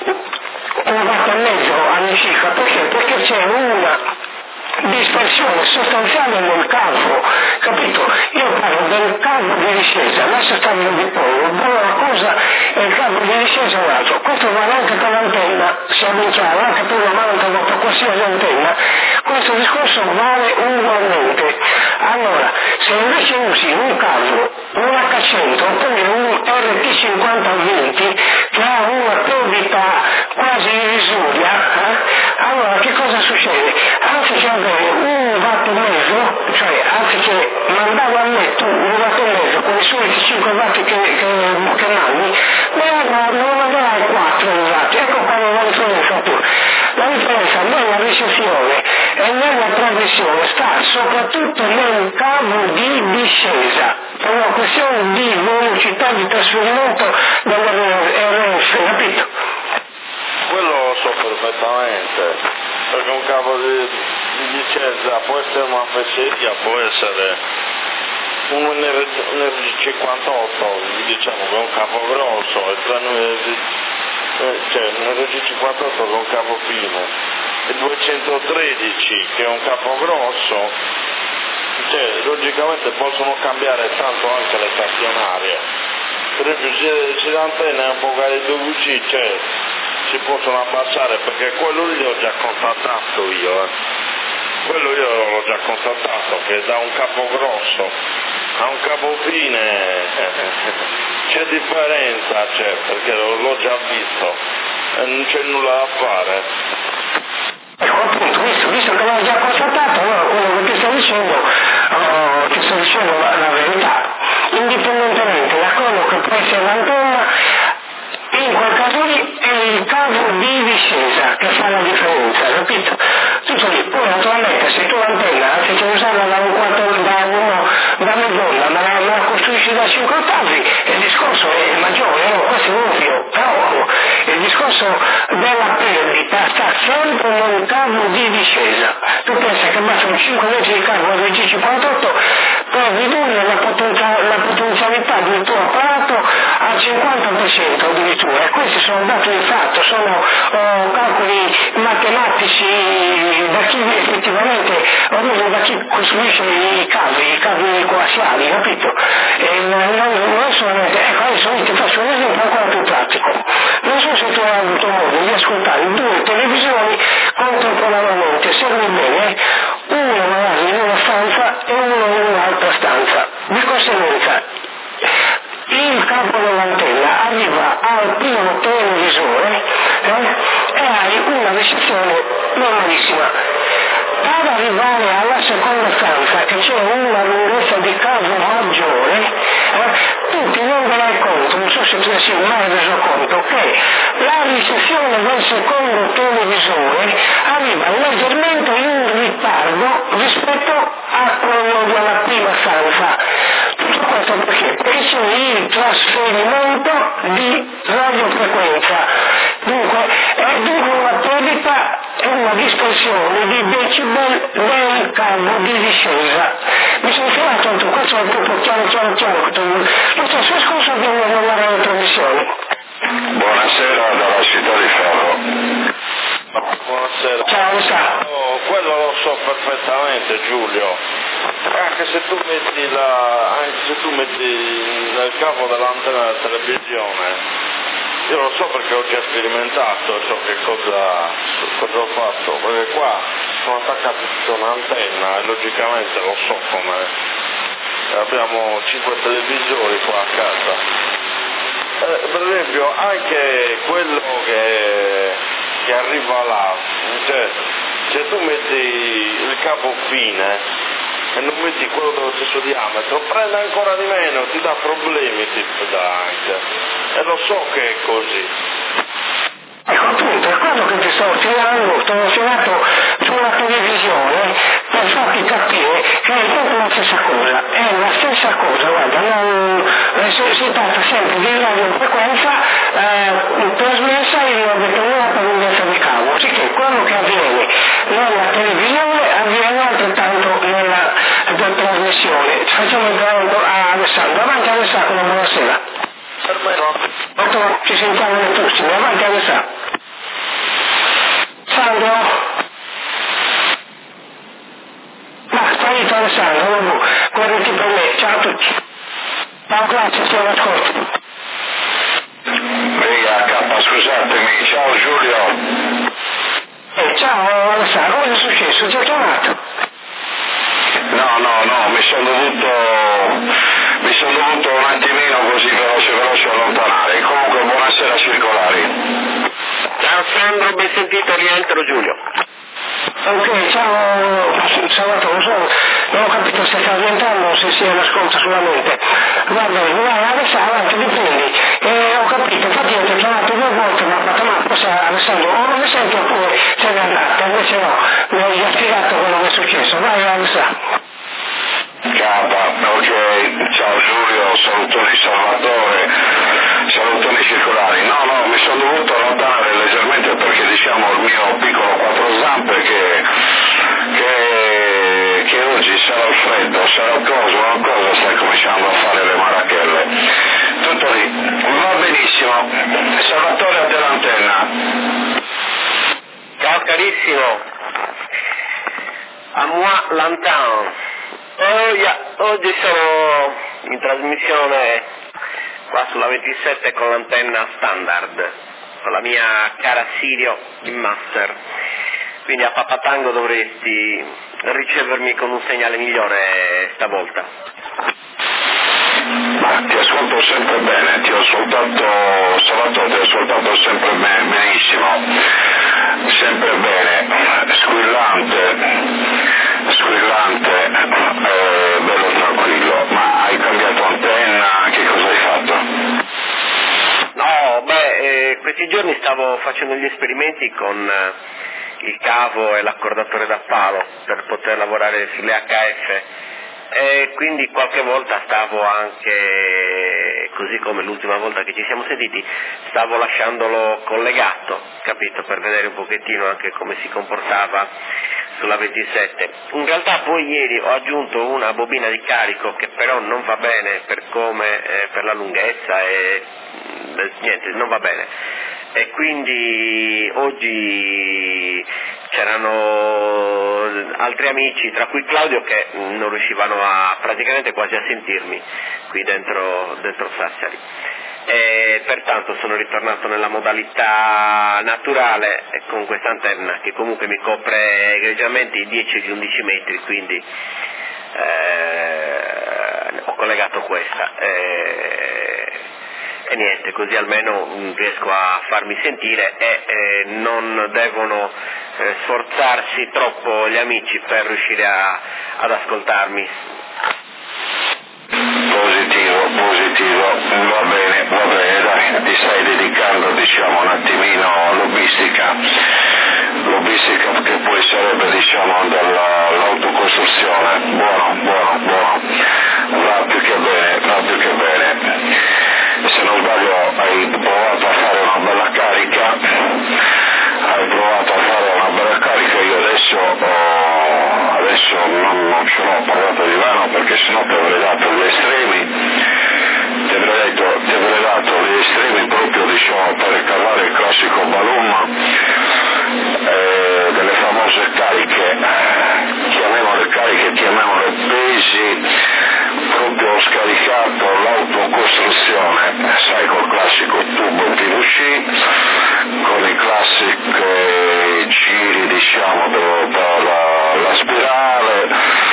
1,5 watt all'incirca, perché? Perché c'è una dispersione sostanziale nel cavo, capito? Io parlo del cavo di discesa, lascia stare il dipolo, una cosa è il cavo di discesa è un altro. Questo vale anche per l'antenna, siamo chiari, anche per la Mantova, per qualsiasi antenna, questo discorso vale ugualmente. Allora, se invece usi un cavo, un H100 oppure un RT5020 che ha una perdita quasi irrisoria, allora che cosa succede? Anziché avere 1 watt e mezzo, cioè anziché mandare a letto 1 watt e mezzo con i soliti 5 watt che mandi, non manderai 4 watt. Ecco qua la differenza tu. La differenza nella ricezione e nella trasmissione sta soprattutto nel cavo di discesa, per una questione di velocità di trasferimento dell'RF, capito? Quello lo so perfettamente, perché un cavo di discesa può essere una fesseria, può essere un RG58, diciamo che è un cavo grosso, un RG58 che è un cavo fino, e 213 che è un cavo grosso, logicamente possono cambiare tanto anche le stazionarie. Per esempio se l'antenna è un po' HDVC, si possono abbassare, perché quello lì l'ho già contattato io, quello io l'ho già contattato, che da un capo grosso a un capo fine c'è differenza, perché l'ho già visto, non c'è nulla da fare. Ecco appunto, visto che l'ho già constatato, allora quello che ti sto dicendo la verità, indipendentemente da quello che può essere l'antenna, in quel caso lì è il cavo di discesa che fa la differenza, capito? Tutto lì. Poi naturalmente se tu l'antenna, anziché usarla da mezz'onda, ma la costruisci da 5 ottavi, il discorso è maggiore, questo è ovvio, però il discorso della perdita sta sempre nel cavo di discesa. Tu pensi che basta un 5 metri di cavo del G58 per ridurre la potenzialità del tuo apparato al 50% addirittura, e questi sono dati di fatto, sono calcoli matematici da chi effettivamente, da chi costruisce i cavi coassiali, capito? E non è solamente, ecco, adesso ti faccio un esempio ancora più pratico. Non so se tu hai avuto modo di ascoltare 2 televisioni contemporaneamente, segui bene, uno magari in una stanza e uno in un'altra stanza. Di conseguenza il capo dell'antenna arriva al primo televisore e hai una ricezione normalissima. Per arrivare alla seconda stanza, che c'è una lunghezza di cavo maggiore, tu ti renderai conto, non so se tu ne sei mai reso conto, che la ricezione del secondo televisore arriva leggermente in ritardo rispetto a quello della prima stanza. Tutto questo perché c'è il trasferimento di radiofrequenza. Dunque una perdita e una dispersione di decibel del cavo di discesa. Mi sono fermato tutto questo è proprio chiaro. Lo stesso discorso viene nella radiotrasmissione. Buonasera dalla città di Ferro. Buonasera. Ciao, sa. Quello lo so perfettamente, Giulio. Anche se tu metti nel cavo dell'antenna della televisione, io lo so perché ho già sperimentato, so che cosa ho fatto, perché qua sono attaccati su un'antenna e logicamente lo so come abbiamo 5 televisori qua a casa. Per esempio anche quello che arriva là, cioè se tu metti il cavo fine e non metti quello dello stesso diametro, prende ancora di meno, ti dà problemi, ti dà anche. E lo so che è così. Ecco appunto, è quello che ti sto spiegando sulla televisione per farti capire che è proprio la stessa cosa, guarda, si tratta sempre di radiofrequenza trasmessa in una determinata lunghezza di cavo, sicché quello che avviene nella televisione avviene altrettanto nella trasmissione. Facciamo entrare a Alessandro. Avanti Alessandro, buonasera. Ci sentiamo nei prossimi, avanti Alessandro. Sandro? Sparito Alessandro, guardati per me, ciao a tutti. Ciao grazie, sono all'ascolto. Scusatemi, ciao Giulio. Ciao Alessandro, cosa è successo? Ti ho chiamato? No, mi sono dovuto un attimino così veloce allontanare. Comunque buonasera circolari. Ciao Sandro, ben sentito, rientro Giulio. Ok, ciao Salvatore, non ho capito se sta rientrando o se si è all'ascolto solamente. Guarda, adesso avanti, dipende. Ho capito, infatti io ti ho chiamato 2 volte, ma forse Alessandro o non mi sento oppure sei andato, invece no, mi hai già spiegato quello che è successo. Vai Alessandro. Ok, ciao Giulio, salutoni Salvatore, salutoni circolari. No, mi sono dovuto allontanare leggermente perché diciamo il mio piccolo 4 zampe che oggi sarà il freddo, sarà una cosa sta cominciando a fare le marachelle. Tutto lì, va benissimo. Salvatore a te l'antenna. Ciao carissimo. A moi l'antenne. Oggi sono in trasmissione qua sulla 27 con l'antenna standard, con la mia cara Sirio in master, quindi a Papatango dovresti ricevermi con un segnale migliore stavolta. Ma ti ascolto sempre bene, ti ho ascoltato Salvatore, ti ho ascoltato sempre benissimo, sempre bene, squillante, bello tranquillo. Ma hai cambiato antenna, che cosa hai fatto? No, questi giorni stavo facendo gli esperimenti con il cavo e l'accordatore da palo per poter lavorare sulle HF e quindi qualche volta stavo anche così come l'ultima volta che ci siamo sentiti stavo lasciandolo collegato, capito, per vedere un pochettino anche come si comportava sulla 27. In realtà poi ieri ho aggiunto una bobina di carico che però non va bene per come, per la lunghezza e niente, non va bene. E quindi oggi c'erano altri amici, tra cui Claudio, che non riuscivano praticamente quasi a sentirmi qui dentro Sassari. E pertanto sono ritornato nella modalità naturale con questa antenna che comunque mi copre egregiamente i 10 e gli 11 metri, quindi ho collegato questa e niente, così almeno riesco a farmi sentire e non devono sforzarsi troppo gli amici per riuscire ad ascoltarmi. Positivo, va bene, dai, ti stai dedicando diciamo un attimino lobbistica che poi sarebbe diciamo dall'autocostruzione, buono, va più che bene, se non sbaglio hai provato a fare una bella carica, io adesso non ce l'ho parlato di vano perché sennò ti avrei dato gli estremi, ti avrei dato gli estremi proprio diciamo per cavare il classico balloon delle famose cariche, chiamiamole pesi, proprio ho scaricato l'autocostruzione, sai, col classico tubo PVC, con i classici giri diciamo per la spirale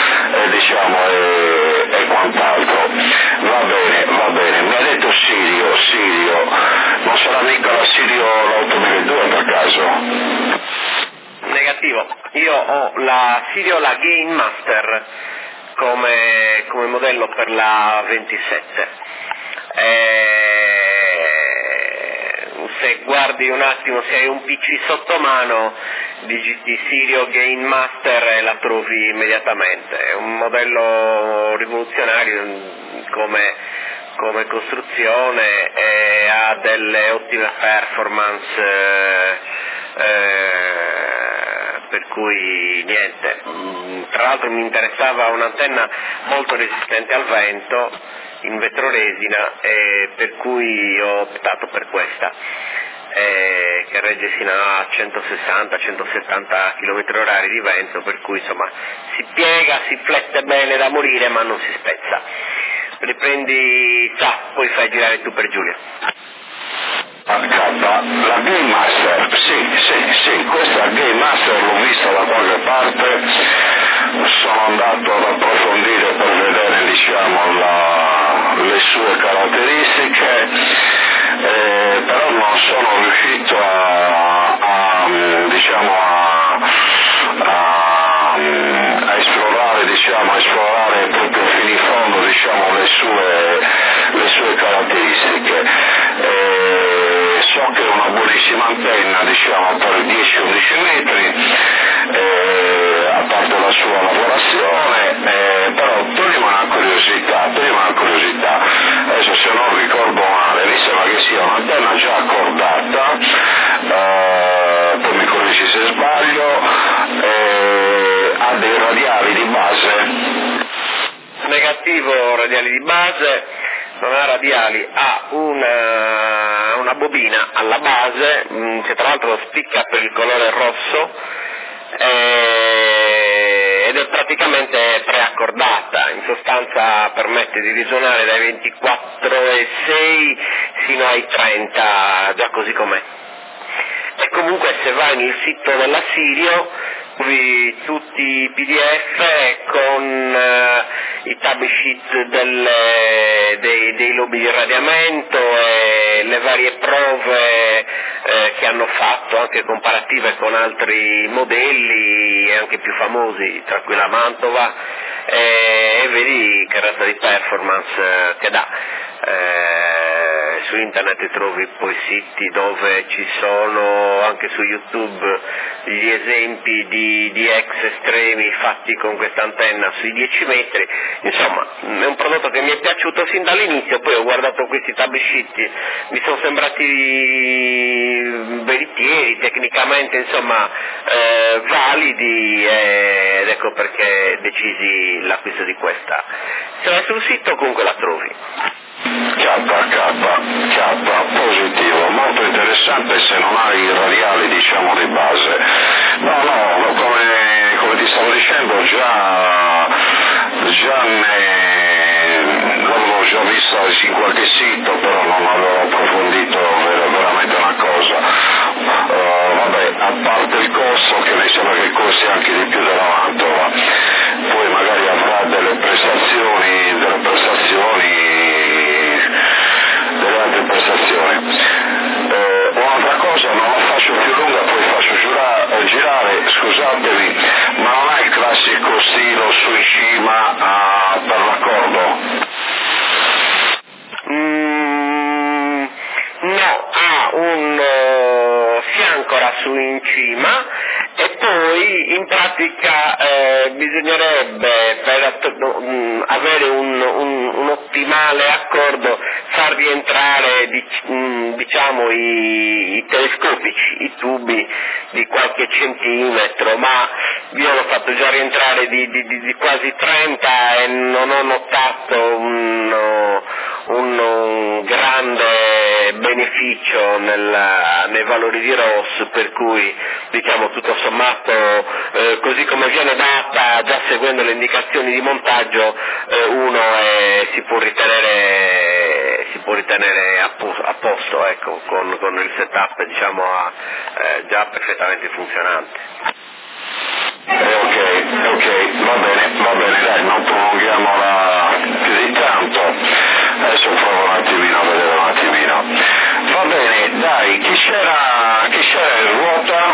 e quant'altro. Va bene, mi ha detto Sirio, non sarà mica la Sirio l'auto 1002 per caso? Negativo, io ho la Sirio, la Gain Master come modello per la 27. Se guardi un attimo, se hai un PC sotto mano, digiti Sirio Gain Master e la trovi immediatamente. È un modello rivoluzionario come costruzione e ha delle ottime performance, per cui niente. Tra l'altro mi interessava un'antenna molto resistente al vento in vetroresina, per cui ho optato per questa, che regge fino a 160-170 km/h di vento, per cui insomma si piega, si flette bene da morire ma non si spezza. Riprendi, poi fai girare tu per Giulia. La Game Master, sì, questa Game Master l'ho vista da qualche parte, sono andato ad approfondire per vedere diciamo le sue caratteristiche, però non sono riuscito a esplorare proprio fino in fondo diciamo le sue caratteristiche. So che è una buonissima antenna diciamo per 10-11 metri, a parte la sua lavorazione, però toglimi una curiosità, adesso se non ricordo male mi sembra che sia un'antenna già accordata, poi mi correggi se sbaglio, ha dei radiali di base. Negativo, radiali di base, non ha radiali, ha una bobina alla base, che tra l'altro spicca per il colore rosso, ed è praticamente preaccordata, in sostanza permette di risuonare dai 24,6 fino ai 30, già così com'è. E comunque se vai nel sito della Sirio trovi tutti i PDF con i tab sheet dei lobby di irradiamento e le varie prove che hanno fatto, anche comparative con altri modelli anche più famosi, tra cui la Mantova, e vedi che razza di performance che dà. su internet trovi poi siti dove ci sono anche su YouTube gli esempi di ex estremi fatti con questa antenna sui 10 metri, insomma è un prodotto che mi è piaciuto sin dall'inizio, poi ho guardato questi tabsheet, mi sono sembrati veritieri, tecnicamente insomma validi, ed ecco perché decisi l'acquisto di questa. Se vai sul sito comunque la trovi. K, positivo, molto interessante se non hai i radiali diciamo di base. No, come ti stavo dicendo già l'avevo già vista in qualche sito, però non avevo approfondito veramente una cosa. Vabbè, a parte il costo, che mi sembra che costi anche di più della Mantova, poi magari avrà delle altre prestazioni. Un'altra cosa, non la faccio più lunga, poi faccio girare, scusatemi, ma non è il classico stilo su in cima per l'accordo? No, ha un fiancora su in cima e poi in pratica bisognerebbe per avere un ottimale accordo far rientrare diciamo i telescopici, i tubi di qualche centimetro, ma io l'ho fatto già rientrare di quasi 30 e non ho notato un grande beneficio nei valori di ROS, per cui diciamo tutto sommato così come viene data già seguendo le indicazioni di montaggio uno si può ritenere a posto, ecco, con il setup diciamo già perfettamente funzionante. Ok, va bene, dai, non prolunghiamola più di tanto, adesso provo un attimino a vedere un attimino. Va bene, dai, chi c'era in ruota?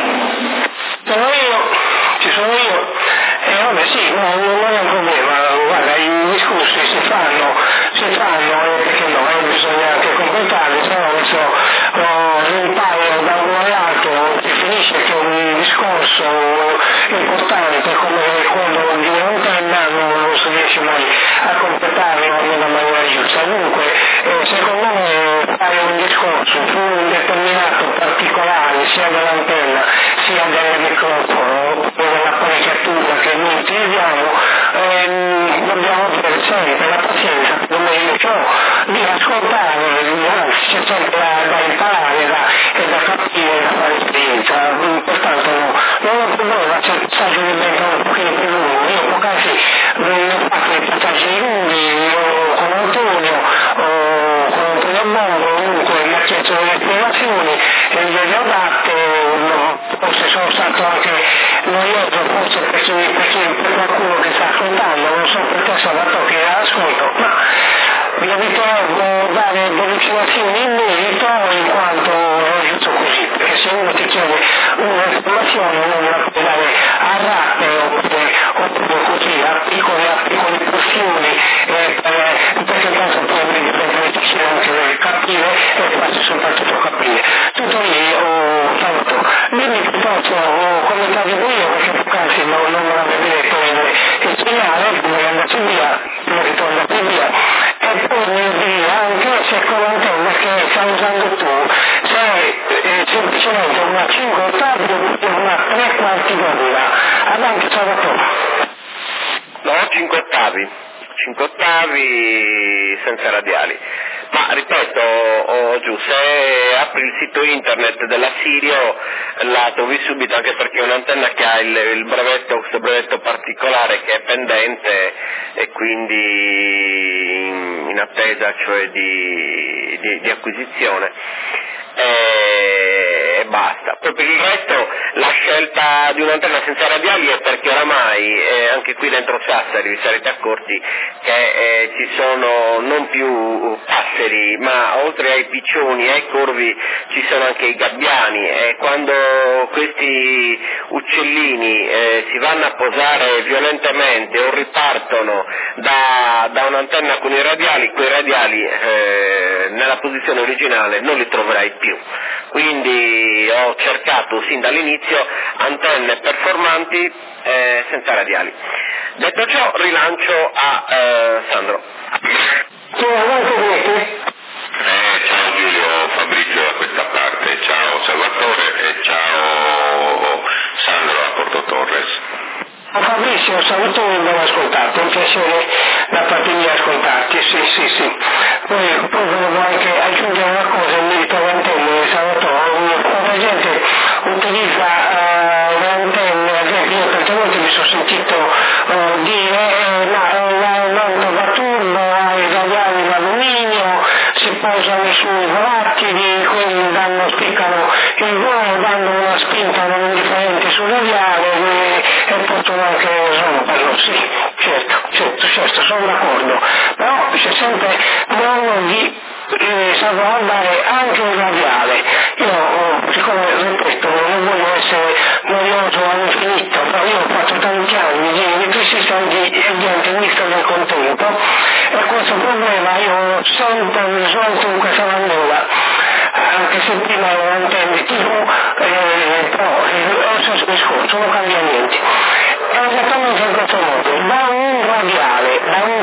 Ci sono io, vabbè sì, non è un problema, guarda, i discorsi si fanno, perché no, bisogna anche completarli, se no adesso rimpaio da uno all'altro, si finisce che un discorso importante come quello di un'antenna non si riesce mai a completarlo nella maniera giusta. Comunque, secondo me fare un discorso su un determinato particolare sia dell'antenna sia del microfono o dell'apparecchiatura che noi utilizziamo, dobbiamo avere sempre la pazienza, come dicevo, di ascoltare, anzi c'è sempre da imparare e da capire, da fare esperienza, pertanto non ho problema, c'è il passaggio di mezzo un pochino più lungo, io poc'anzi ho fatto i passaggi lunghi con Antonio Bombo, comunque mi ha chiesto le spiegazioni e gliele ho date, forse sono stato anche noioso, forse per qualcuno che sta ascoltando, non so perché sono andato che ascolto, ma vi dovete dare delle informazioni in merito in quanto è giusto così, perché se uno ti chiede un'informazione non la puoi dare a rate oppure così, a piccole porzioni, perché tanto poi ci anche capire e farsi soltanto per capire. Tutto lì ho fatto. Dimmi piuttosto commentavi io, perché poc'anzi non me l'avevi detto il segnale, come è andato via, come tornato via. E poi mi dire anche se con l'antenna che stai usando tu, se è semplicemente una 5 ottavi o una 3/4 d'ora. Avanti, Salvatore. No, 5 ottavi senza radiali. Ma ripeto, giù, se apri il sito internet della Sirio la trovi subito, anche perché è un'antenna che ha il brevetto, questo brevetto particolare che è pendente e quindi in attesa cioè di acquisizione. E basta. Poi per il resto la scelta di un'antenna senza radiali è perché oramai anche qui dentro Sassari vi sarete accorti che ci sono non più passeri, ma oltre ai piccioni e ai corvi ci sono anche i gabbiani, e quando questi uccellini si vanno a posare violentemente o ripartono da un'antenna con i radiali, quei radiali nella posizione originale non li troverai più. Quindi ho cercato sin dall'inizio antenne performanti senza radiali. Detto ciò, rilancio a Sandro. Ciao Giulio, Fabrizio da questa parte, ciao Salvatore e ciao Sandro da Porto Torres. Fabrizio, saluto e ben ascoltato, è un piacere da parte mia ascoltarti, sì. Poi volevo anche aggiungere una cosa in merito alle antenne, Salvatore, molta gente utilizza le antenne, ad esempio io tante volte mi sono sentito dire l'ondovaturbo ai radiali d'alluminio, si posano sui volatili, quelli spiccano il volo, danno una spinta non indifferente sul radiale e possono anche romperlo, sì, certo, sono d'accordo, però c'è sempre modo di salvaguardare anche il radiale. Io, siccome ripeto, non voglio essere noioso all'infinito, però io ho fatto tanti anni di elettricista e di antennista del contempo e questo problema io ho sempre risolto in questa maniera, anche se prima erano antenne TV, però è lo stesso discorso, non cambia niente. È esattamente in questo modo, da un radiale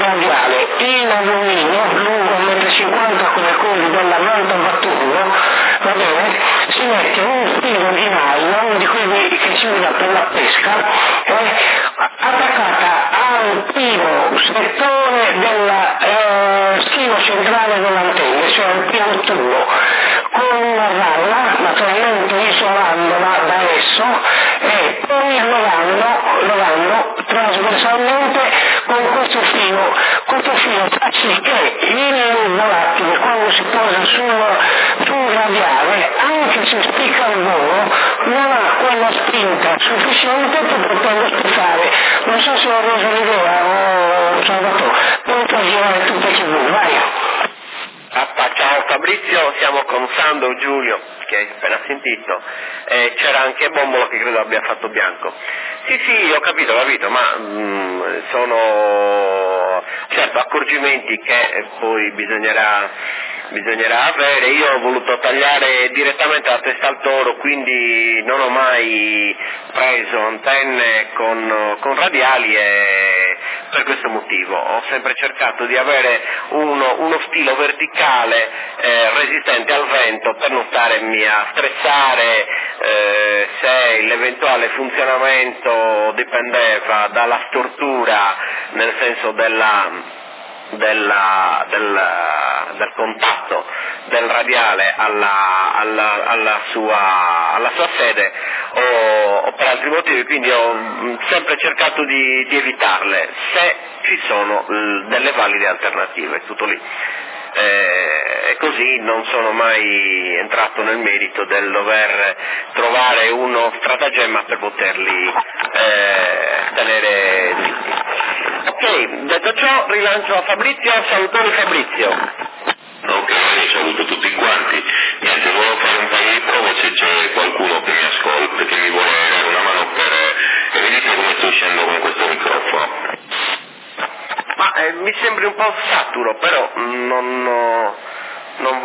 in alluminio lungo 1,50 m come quello della Montevatturbo, va bene, si mette un filo di nylon di quelli che si usa per la pesca, attaccata al primo settore del schilo centrale dell'antenna, cioè al primo tubo, con una ralla, naturalmente isolandola da esso, e poi lavando trasversalmente con questo filo fa sì che il volatile quando si posa sul radiale, anche se spicca il volo, non ha quella spinta sufficiente per poterlo spiccare. Non so se ho reso l'idea o Salvatore, poi puoi girare tutto che vuoi, vai. Ciao Fabrizio, siamo con Sandro Giulio che hai appena sentito, c'era anche Bombolo che credo abbia fatto bianco. Sì, ho capito, ma sono certo accorgimenti che poi bisognerà avere. Io ho voluto tagliare direttamente la testa al toro, quindi non ho mai preso antenne con radiali e per questo motivo ho sempre cercato di avere uno stilo verticale resistente al vento per non starmi a stressare se l'eventuale funzionamento dipendeva dalla stortura, nel senso del contatto del radiale alla sua sede o per altri motivi, quindi ho sempre cercato di evitarle se ci sono delle valide alternative, tutto lì. E così non sono mai entrato nel merito del dover trovare uno stratagemma per poterli tenere zitti. Ok, detto ciò rilancio a Fabrizio, salutoni Fabrizio. Ok, saluto tutti quanti. Niente, volevo fare un paio di prove se c'è qualcuno che mi ascolta, che mi vuole dare una mano e mi dite come sto uscendo con questo microfono. Ma mi sembri un po' saturo, però non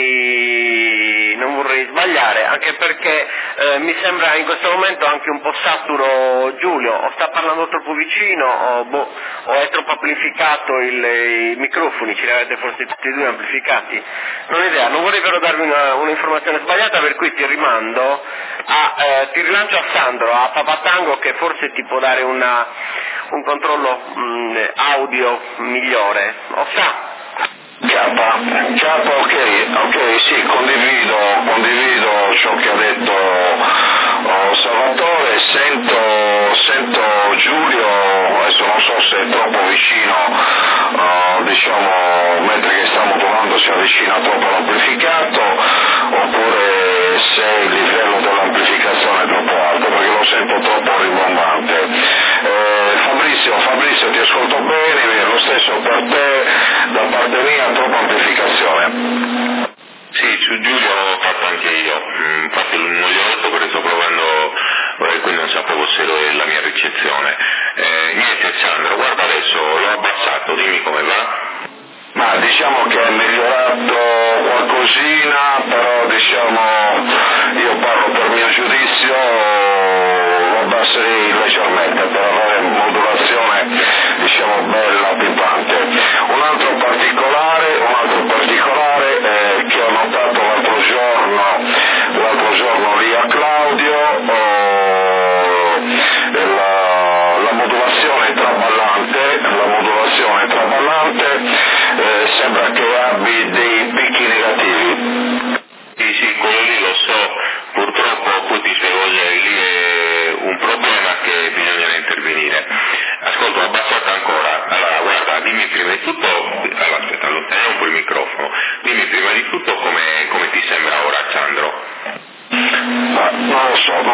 vorrei sbagliare, anche perché mi sembra in questo momento anche un po' saturo Giulio, o sta parlando troppo vicino o è troppo amplificato i microfoni, ce li avete forse tutti e due amplificati, non ho idea, non vorrei però darvi un'informazione sbagliata, per cui ti rimando ti rilancio a Sandro, a Papatango, che forse ti può dare un controllo audio migliore, o sa? Chiappa, ok, sì, condivido ciò che ha detto Salvatore, sento Giulio, adesso non so se è troppo vicino, mentre che stiamo parlando si avvicina troppo all'amplificato, oppure se il livello dell'amplificazione è troppo alto, perché lo sento troppo rimbombante. Fabrizio, ti ascolto bene, lo stesso per te, da parte mia troppa amplificazione. Sì, su Giulio l'ho fatto anche io, infatti non gli ho detto perché sto provando, qui non sapevo se la mia ricezione. Niente Sandro, guarda adesso l'ho abbassato, dimmi come va. Ma diciamo che è migliorato qualcosina, però diciamo io parlo per mio giudizio, lo abbasserei leggermente per avere modulazione diciamo bella, pimpante. Un altro particolare che ho notato l'altro giorno lì a Claudio, la modulazione traballante, sembra che abbia dei picchi negativi. Sì, quello lì lo so, purtroppo poi ti spiego, lì è un problema che bisognerà intervenire. Ascolta, ho abbassato ancora, allora guarda, dimmi prima di tutto, aspetta, allontaniamo un po' il microfono, dimmi prima di tutto come ti sembra ora Sandro? Non lo so,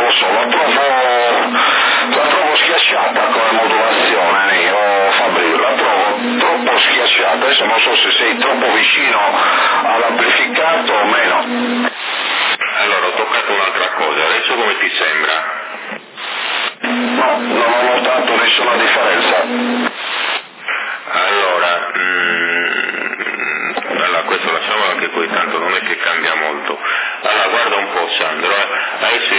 la trovo schiacciata come modulazione, io Fabri, la trovo troppo schiacciata, adesso non so se sei troppo vicino all'amplificato o meno. Allora, ho toccato un'altra cosa, adesso come ti sembra? No, non ho notato nessuna differenza. Allora, questo lasciamolo che poi tanto non è che cambia molto. Allora, guarda un po' Sandro, adesso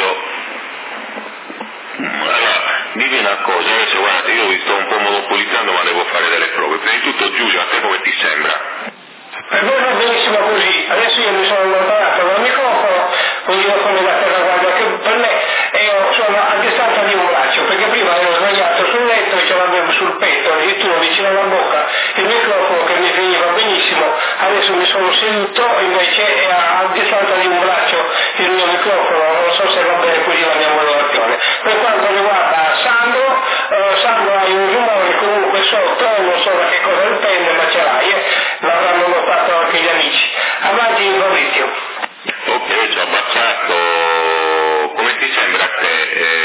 dimmi una cosa, adesso guarda, io vi sto un po' monopolizzando ma devo fare delle prove. Prima di tutto Giulio, a te come ti sembra? Per me va benissimo così, adesso io mi sono allontanato dal microfono, con il microfono da terra, che per me sono a distanza di un braccio, perché prima ero sbagliato sul letto e ce l'avevo sul petto, addirittura vicino alla bocca, il microfono che mi veniva benissimo, adesso mi sono seduto, invece è a distanza di un braccio il mio microfono, non so se va bene così la mia modulazione. Per quanto riguarda Sandro hai un rumore comunque sotto, non so da che cosa dipende, ma ce l'hai, l'avranno notato anche gli amici. Avanti Fabrizio. Ok, ci ho abbassato, come ti sembra a te?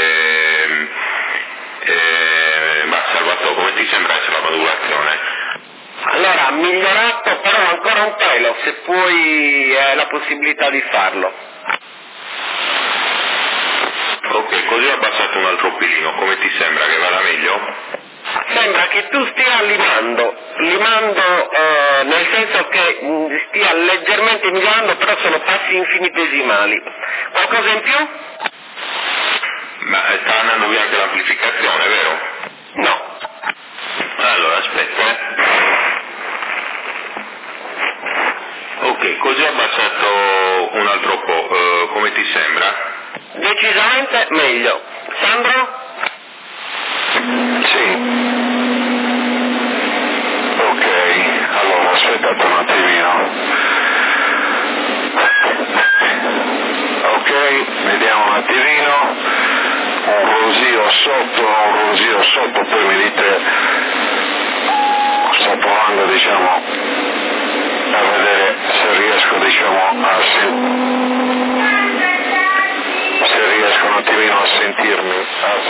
Salvatore, come ti sembra la modulazione? Allora, migliorato però ancora un pelo, se puoi la possibilità di farlo. Ok, così ho abbassato un altro pelino, come ti sembra che vada meglio? Sembra che tu stia limando nel senso che stia leggermente migliorando, però sono passi infinitesimali. Qualcosa in più? Ma sta andando via anche l'amplificazione, vero? No. Allora, aspetta. Ok, così ho abbassato un altro po', come ti sembra? Decisamente meglio. Sandro? Sì. Ok, allora aspettate un attimino. Ok, vediamo un attimino. Un rosio sotto, poi mi dite, sto provando diciamo a vedere se riesco diciamo se riesco un attimino a sentirmi.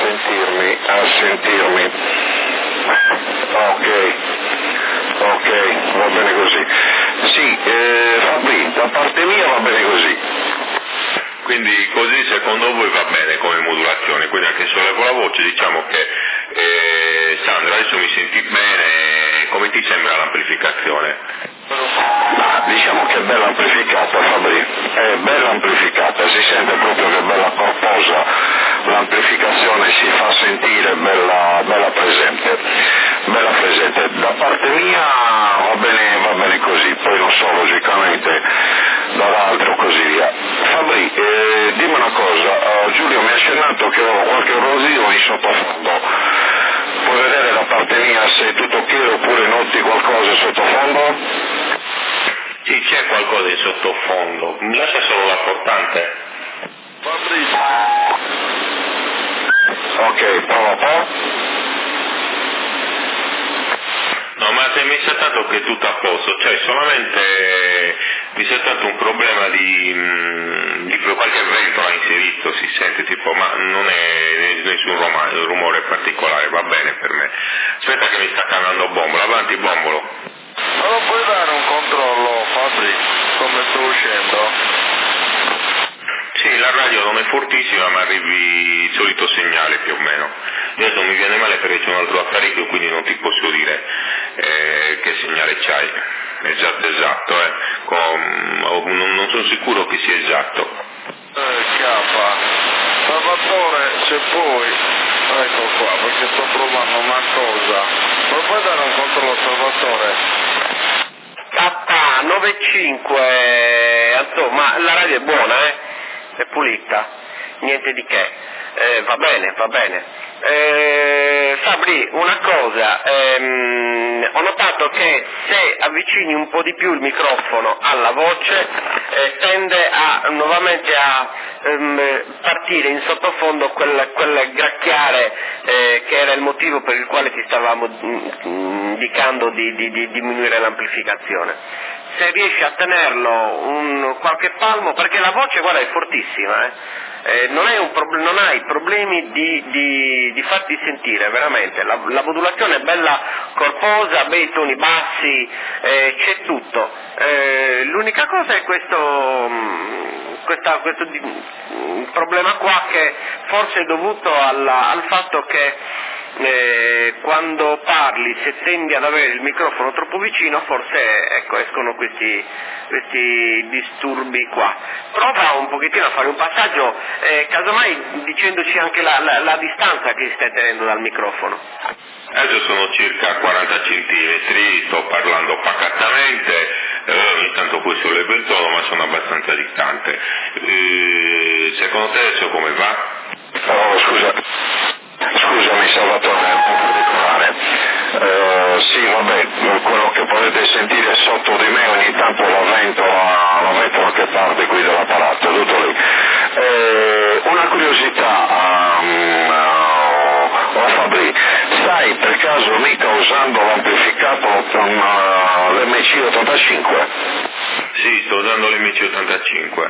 Ok, va bene così. Sì, Fabri, da parte mia va bene così. Quindi così secondo voi va bene come modulazione, quindi anche sollevo la voce, diciamo che Sandro adesso mi senti bene, come ti sembra l'amplificazione? Diciamo che è bella amplificata Fabri, è bella amplificata, si sente proprio che è bella corposa, l'amplificazione si fa sentire bella presente. Da parte mia va bene così, poi non so logicamente dall'altro così via. Fabri, dimmi una cosa, Giulio mi ha accennato che ho qualche rosio in sottofondo, puoi vedere da parte mia se è tutto ok oppure noti qualcosa in sottofondo? Sì, c'è qualcosa in sottofondo, mi lascia solo la portante. Ok, prova un po'. No, ma se mi è stato che è tutto a posto, cioè solamente mi è stato un problema di qualche ventola inserito, si sente tipo, ma non è nessun rumore particolare, va bene per me. Aspetta che mi sta cambiando bombolo, avanti bombolo. Ma lo puoi dare un controllo, Fabri, come sto uscendo? Sì, la radio non è fortissima ma arrivi il solito segnale più o meno. Adesso mi viene male perché c'è un altro apparecchio, quindi non ti posso dire che segnale c'hai. Esatto, non sono sicuro che sia esatto. Capa, Salvatore, se puoi, ecco qua, perché sto provando una cosa. Lo puoi dare un controllo, Salvatore? K95, ma la radio è buona, è pulita, niente di che, va bene. Sabri, una cosa, ho notato che se avvicini un po' di più il microfono alla voce tende nuovamente a partire in sottofondo quel gracchiare che era il motivo per il quale ti stavamo indicando di diminuire l'amplificazione. Se riesci a tenerlo qualche palmo, perché la voce, guarda, è fortissima, non hai problemi di farti sentire, veramente, la modulazione è bella corposa, bei toni bassi, c'è tutto, l'unica cosa è questo problema qua, che forse è dovuto al fatto che quando parli, se tendi ad avere il microfono troppo vicino, forse escono questi disturbi qua. Prova un pochettino a fare un passaggio, casomai dicendoci anche la distanza che stai tenendo dal microfono. Adesso sono circa 40 centimetri, sto parlando pacatamente, ogni tanto poi sollevo il tono, ma sono abbastanza distante. Secondo te adesso come va? Oh, scusami Salvatore, è un po' particolare. Sì, vabbè, quello che potete sentire sotto di me ogni tanto la ventola che parte qui dell'apparato, tutto lì. Una curiosità, Fabri, stai per caso mica usando l'amplificatore con l'MC85? Sì, sto usando l'MC85.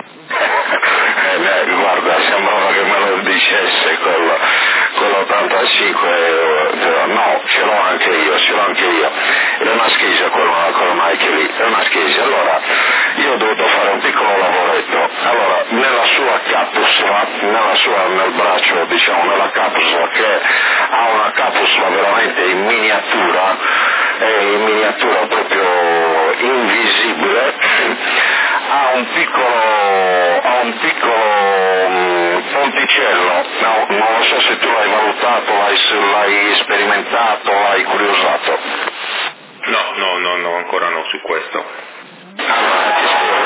Guarda, sembrava che me lo dicesse quell'85, no, ce l'ho anche io, è una schisa quella Mike lì, è una schisa. Allora, io ho dovuto fare un piccolo lavoretto, allora, nella sua capsula, nel braccio, diciamo, nella capsula, che ha una capsula veramente in miniatura, è in miniatura proprio invisibile, ha un piccolo ponticello, no, non lo so se tu l'hai valutato, l'hai sperimentato, l'hai curiosato. No, ancora no su questo. Allora ti spiego.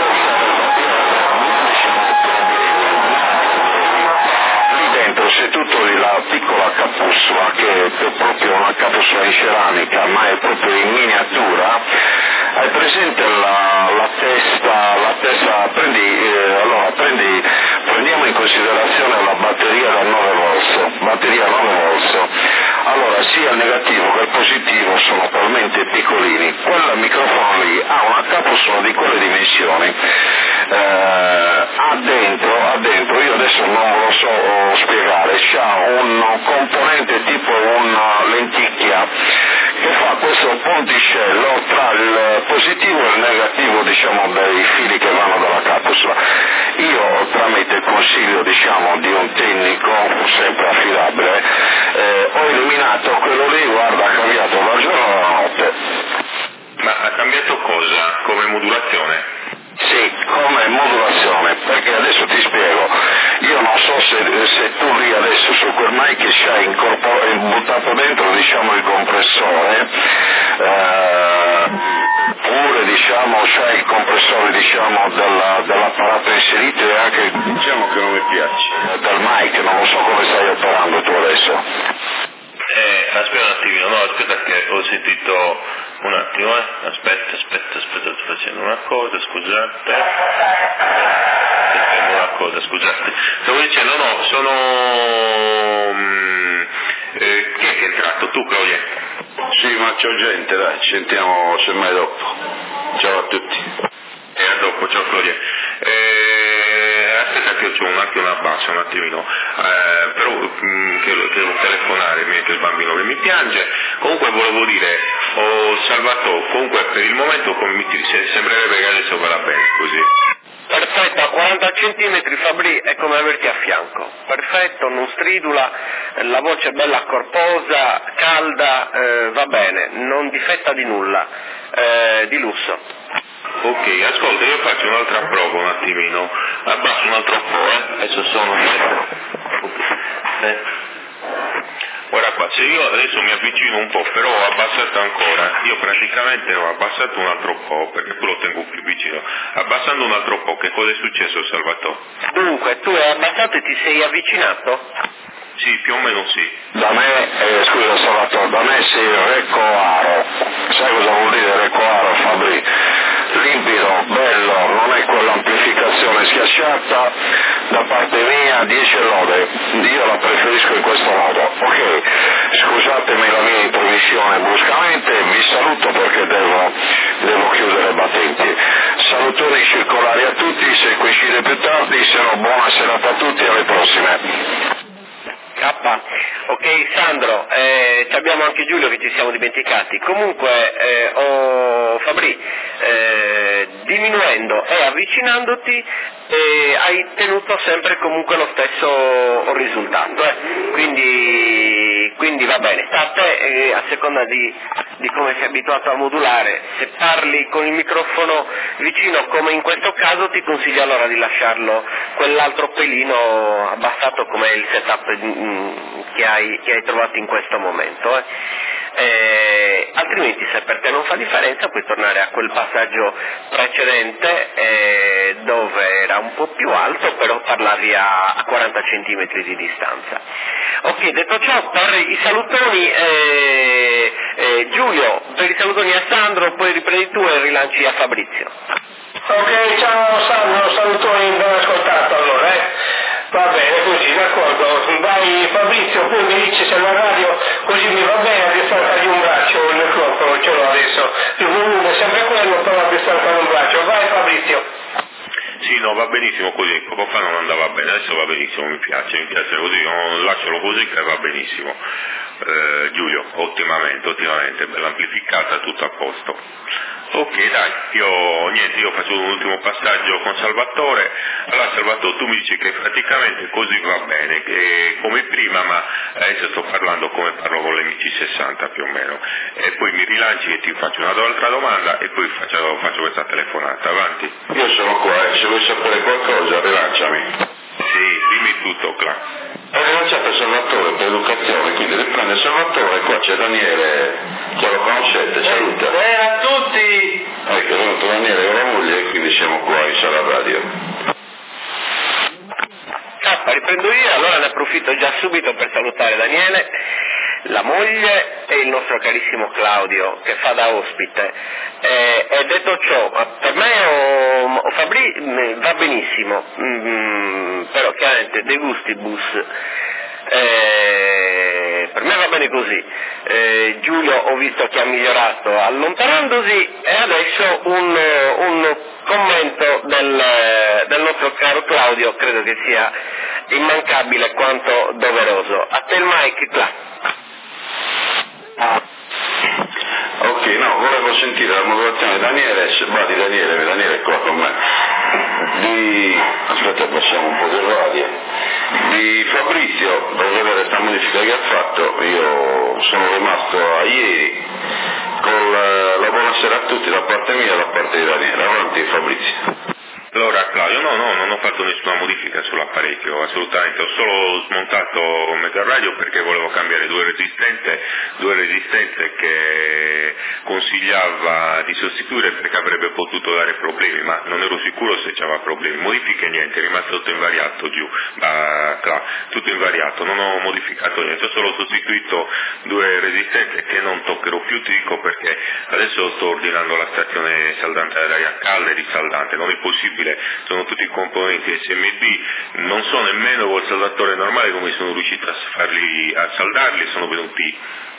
Lì dentro c'è tutto lì la piccola capsula, che è proprio una capsula in ceramica, ma è proprio in miniatura. Hai presente la testa, prendiamo in considerazione la batteria da 9 volts, allora sia il negativo che il positivo sono talmente piccolini, quel microfono lì ha una capsula di quelle dimensioni, ha dentro, io adesso non lo so spiegare, c'ha un componente tipo una lenticchia che fa questo ponticello tra il positivo e il negativo, diciamo, dei fili che vanno dalla capsula. Io, tramite il consiglio, diciamo, di un tecnico sempre affidabile, ho eliminato quello lì, guarda, ha cambiato dal giorno alla notte. Ma ha cambiato cosa? Come modulazione? Sì, come modulazione, perché adesso ti spiego, io non so se tu lì adesso su quel mic ci hai buttato dentro, diciamo, il compressore, pure, diciamo, c'è il compressore, diciamo, dell'apparato inserito, e anche, diciamo, che non mi piace. Del mic, non lo so come stai operando tu adesso. Aspetta un attimino, no, aspetta che ho sentito un attimo, aspetta, sto facendo una cosa, scusate. Stavo dicendo, no, chi è che è entrato? Tu, Claudia? Sì, ma c'ho gente, dai, ci sentiamo semmai dopo. Ciao a tutti. E a dopo, ciao Claudia. Aspetta che ho anche una bassa un attimino, però che devo telefonare, che il bambino che mi piange. Comunque volevo dire, ho salvato, comunque per il momento sembrerebbe che adesso va bene così. Perfetto, a 40 centimetri Fabri è come averti a fianco, perfetto, non stridula, la voce è bella corposa, calda, va bene, non difetta di nulla, di lusso. Ok, ascolta, io faccio un'altra prova un attimino, abbasso un altro po', adesso sono... Guarda qua, se io adesso mi avvicino un po', però ho abbassato ancora, io praticamente ho abbassato un altro po', perché tu lo tengo più vicino, abbassando un altro po', che cosa è successo Salvatore? Dunque, tu hai abbassato e ti sei avvicinato? Sì, più o meno sì. Da me, scusa Salvatore, da me sei recoaro, sai cosa vuol dire recoaro Fabri? Limpido, bello, non è quell'amplificazione schiacciata, da parte mia 10 lode, io la preferisco in questo modo, ok? Scusatemi la mia intromissione bruscamente, vi saluto perché devo chiudere i battenti. Salutoni circolari a tutti, se coincide più tardi, se no buona serata a tutti, alle prossime. Ok Sandro, abbiamo anche Giulio che ci siamo dimenticati, comunque Fabri, diminuendo e avvicinandoti hai tenuto sempre comunque lo stesso risultato, quindi va bene, sta a te a seconda di come sei abituato a modulare, se parli con il microfono vicino come in questo caso ti consiglio allora di lasciarlo quell'altro pelino abbassato come il setup che hai trovato in questo momento. Altrimenti se per te non fa differenza puoi tornare a quel passaggio precedente dove era un po' più alto però parlavi a 40 centimetri di distanza. Ok, detto ciò, per i salutoni Giulio, per i salutoni a Sandro, poi riprendi tu e rilanci a Fabrizio. Ok, ciao Sandro, salutoni, ben ascoltato allora, Va bene così, d'accordo. Vai Fabrizio, poi mi dici se la radio così mi va bene a distaccargli un braccio, il microfono ce l'ho adesso. Il volume è sempre quello, però a distaccare un braccio. Vai Fabrizio. Sì, no, va benissimo così, poco fa non andava bene, adesso va benissimo, mi piace così, lascialo così che va benissimo. Giulio, ottimamente, bella amplificata, tutto a posto. Ok, dai, io faccio un ultimo passaggio con Salvatore. Allora Salvatore, tu mi dici che praticamente così va bene, che come prima, ma adesso sto parlando come parlo con l'MC60 più o meno, e poi mi rilanci e ti faccio un'altra domanda e poi faccio questa telefonata, avanti. Io sono qua, se vuoi sapere qualcosa rilanciami. Sì, dimmi tutto, Cla. Ho rilanciato Salvatore per educazione, quindi riprende Salvatore, qua c'è Daniele, che lo conoscete, saluta. A tutti! Ecco, è venuto Daniele con la moglie e quindi siamo qua in sala radio. Riprendo io, allora ne approfitto già subito per salutare Daniele, la moglie e il nostro carissimo Claudio che fa da ospite. E detto ciò, per me Fabri va benissimo, però chiaramente de gustibus. Per me va bene così. Giulio ho visto che ha migliorato allontanandosi e adesso un commento del nostro caro Claudio credo che sia immancabile quanto doveroso. A te il mic, Cla. Ok, no, volevo sentire la modulazione di Daniele, se va di Daniele è qua con me. Aspetta, passiamo un po' di radio. Di Fabrizio, per vedere questa modifica che ha fatto, io sono rimasto a ieri con la buonasera a tutti da parte mia e da parte di Daniele. Avanti Fabrizio. Allora Claudio, no, non ho fatto nessuna modifica sull'apparecchio, assolutamente, ho solo smontato Mega Radio perché volevo cambiare due resistenze che consigliava di sostituire perché avrebbe potuto dare problemi, ma non ero sicuro se c'aveva problemi. Modifiche niente, è rimasto tutto invariato giù, tutto invariato, non ho modificato niente, ho solo sostituito due resistenze che non toccherò più, ti dico perché adesso sto ordinando la stazione saldante d'aria calda e risaldante, non è possibile. Sono tutti componenti SMD, non so nemmeno col saldatore normale come sono riuscito a saldarli, sono venuti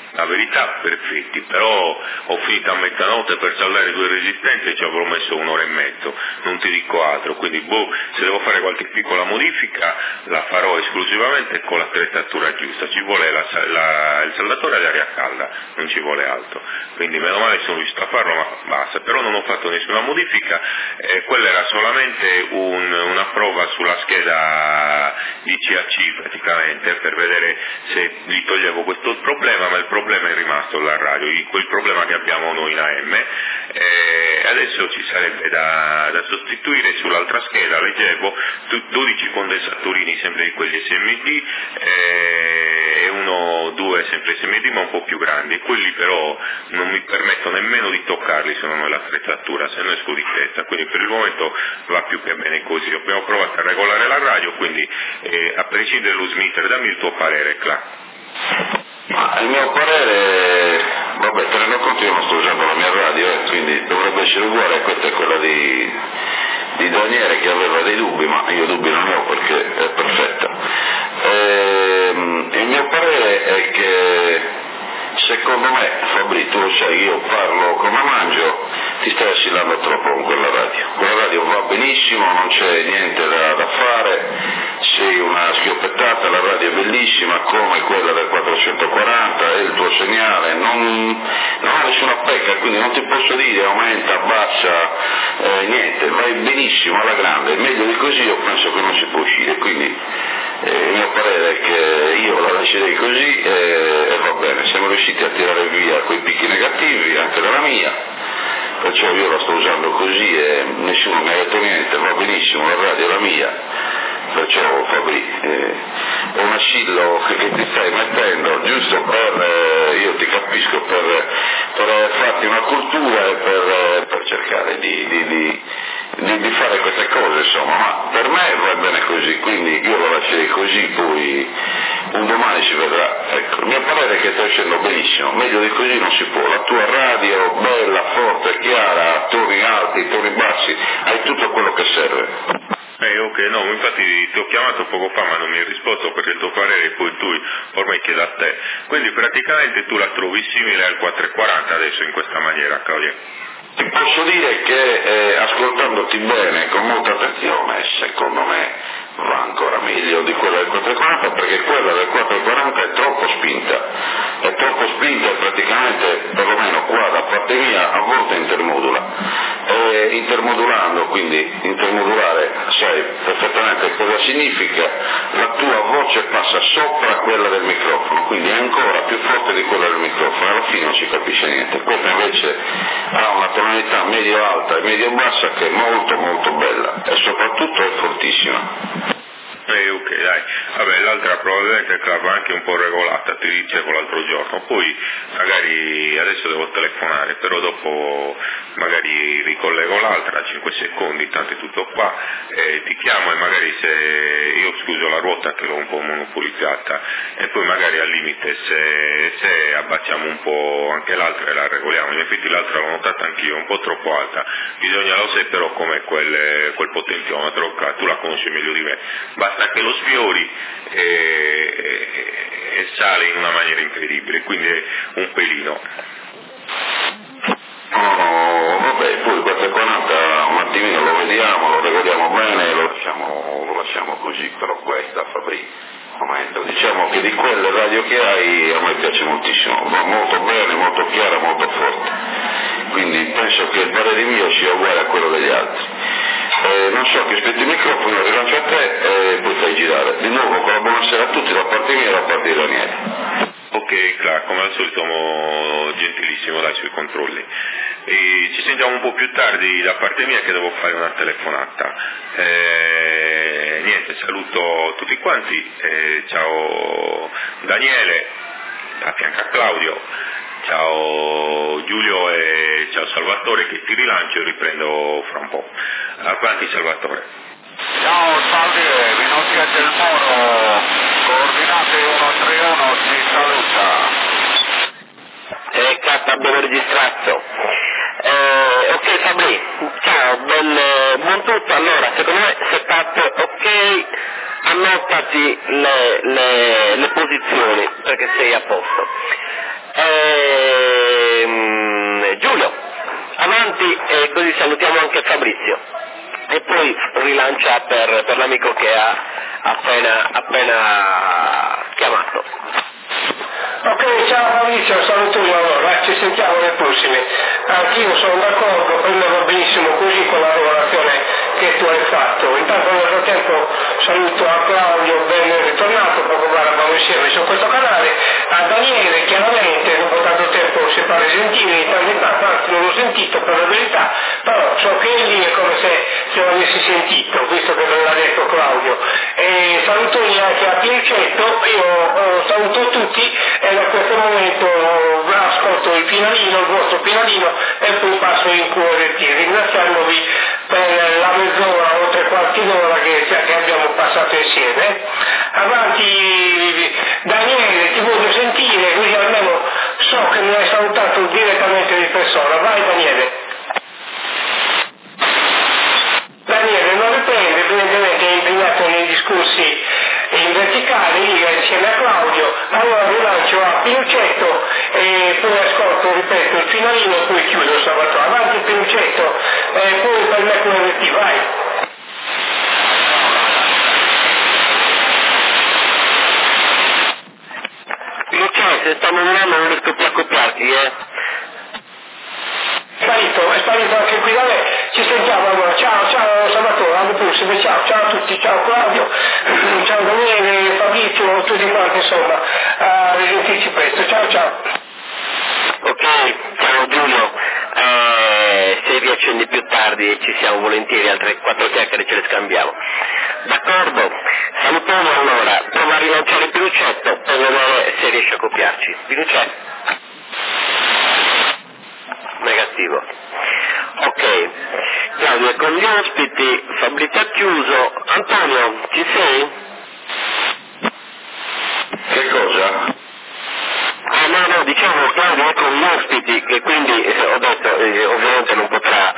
la verità perfetti, però ho finito a mezzanotte per saldare 2 resistenze e ci avrò messo 1 ora e mezzo, non ti dico altro, quindi se devo fare qualche piccola modifica la farò esclusivamente con l'attrezzatura giusta, ci vuole il saldatore ad aria calda, non ci vuole altro, quindi meno male sono riuscito a farlo, ma basta, però non ho fatto nessuna modifica, quella era solamente una prova sulla scheda di CAC praticamente per vedere se gli toglievo questo problema, ma il problema è rimasto alla radio, quel problema che abbiamo noi in AM, adesso ci sarebbe da sostituire sull'altra scheda, leggevo 12 condensatorini sempre di quelli SMD e 1-2 sempre SMD ma un po' più grandi, quelli però non mi permetto nemmeno di toccarli se non ho l'attrezzatura, se no esco di testa, quindi per il momento va più che bene così. Abbiamo provato a regolare la radio, quindi a prescindere dallo smitter, dammi il tuo parere, Cla. Ma il mio parere, vabbè, tenendo conto io non sto usando la mia radio, quindi dovrebbe essere uguale, questa è quella di Daniele che aveva dei dubbi, ma io dubbi non ne ho perché è perfetta. Il mio parere è che secondo me, Fabri, tu lo sai, io parlo come mangio, ti stai assillando troppo con quella radio va benissimo, non c'è niente da fare, sei una schioppettata, la radio è bellissima come quella del 440, è il tuo segnale, non ha nessuna pecca, quindi non ti posso dire aumenta, abbassa, niente, vai benissimo alla grande, meglio di così io penso che non si può uscire, quindi il mio parere è che io la lascerei così e va bene, siamo riusciti a tirare via quei picchi negativi anche dalla mia, perciò io la sto usando così e nessuno mi ha detto niente, va benissimo, la radio è la mia, perciò Fabri è un assillo che ti stai mettendo giusto io ti capisco, per farti una cultura e per cercare di fare queste cose, insomma, ma per me va bene così, quindi io lo lascerei così, poi un domani si vedrà. Ecco, il mio parere è che stai uscendo benissimo, meglio di così non si può, la tua radio bella, forte, chiara, toni alti, toni bassi, hai tutto quello che serve. Ok, no, infatti ti ho chiamato poco fa ma non mi hai risposto perché il tuo parere e poi tu ormai chiedo a te, quindi praticamente tu la trovi simile al 440 adesso in questa maniera, Claudia? Ti posso dire che ascoltandoti bene, con molta attenzione, secondo me va ancora meglio di quella del 440 perché quella del 440 è troppo spinta e praticamente, perlomeno qua da parte mia, a volte intermodula. Intermodulando, quindi intermodulare, sai perfettamente cosa significa, la tua voce passa sopra quella del microfono, quindi è ancora più forte di quella del microfono, alla fine non si capisce niente. Questa invece ha una tonalità medio-alta e medio-bassa che è molto molto bella e soprattutto è fortissima. Ok, dai, vabbè, l'altra probabilmente va anche un po' regolata, ti dicevo l'altro giorno, poi magari adesso devo telefonare, però dopo magari ricollego l'altra, 5 secondi, tanto è tutto qua, ti chiamo e magari se io scuso la ruota che l'ho un po' monopolizzata e poi magari al limite se abbacciamo un po' anche l'altra e la regoliamo, in effetti l'altra l'ho notata anch'io, un po' troppo alta, bisogna, lo sai però com'è quel potenziometro, tu la conosci meglio di me, basta che lo sfiori e sale in una maniera incredibile, quindi è un pelino. No, vabbè, poi 440 un attimino lo vediamo, lo regoliamo bene, lo lasciamo così, però questa Fabri, diciamo che di quelle radio che hai a me piace moltissimo, va molto bene, molto chiara, molto forte, quindi penso che il parere mio sia uguale a quello degli altri. Non so che aspetti il microfono, lo rilancio a te e poi fai girare. Di nuovo con la buonasera a tutti da parte mia e da parte di Daniele. Ok, Clark, come al solito gentilissimo dai sui controlli. Ci sentiamo un po' più tardi da parte mia che devo fare una telefonata. Niente, saluto tutti quanti, ciao Daniele, a fianco a Claudio, ciao Giulio e ciao Salvatore che ti rilancio e riprendo fra un po'. Avanti Salvatore. Ciao salve, Vinotti del Moro, coordinate 131, ci saluta. Cazzo, abbiamo registrato. Ok Fabri, ciao, buon tutto. Allora, secondo me setup ok, annotati le posizioni perché sei a posto. Giulio, avanti e così salutiamo anche Fabrizio. E poi rilancia per l'amico che ha appena chiamato. Ok, ciao Fabrizio, salutoni allora, ci sentiamo le prossime. Anch'io sono d'accordo, per me va benissimo così con la lavorazione che tu hai fatto. Intanto nel frattempo saluto a Claudio, ben ritornato, poco fa eravamo insieme su questo canale, a Daniele chiaramente, dopo tanto tempo si fa risentire, di tanto in tanto, anzi non l'ho sentito per la verità, però so che è lì è come se l'avessi sentito, visto che me l'ha detto Claudio. E salutoni anche a Piercetto, io saluto tutti e da questo momento ascolto il finalino, il vostro finalino e poi passo in QRT, ringraziandovi per la mezz'ora o tre quarti d'ora che abbiamo passato insieme. Avanti Daniele, ti voglio sentire, così almeno so che mi hai salutato direttamente di persona. Vai Daniele. Daniele non riprende, evidentemente è impegnato nei discorsi in verticale, lì insieme a Claudio, allora rilancio a Pinuccetto e poi ascolto, ripeto, il finalino e poi chiudo Salvatore. Avanti Pinuccetto e poi per me QRT, vai. Pinuccetto, se stanno andando non riesco più a copiarti, È sparito anche qui da me, ci sentiamo allora, ciao Salvatore, alle prossime, ciao a tutti, ciao Claudio, ciao Daniele, Fabrizio, tutti quanti insomma, a risentirci presto, ciao. Ok, ciao Giulio, se riaccendi più tardi ci siamo volentieri, altre 4 chiacchiere ce le scambiamo. D'accordo, salutiamo allora, prova a rilanciare Pinuccetto per vedere se riesce a copiarci. Pinuccetto? Negativo. Ok, Claudio, con gli ospiti, Fabrizio ha chiuso. Antonio, ci sei? Che cosa? No, dicevo Claudio è con gli ospiti, che quindi ho detto ovviamente non potrà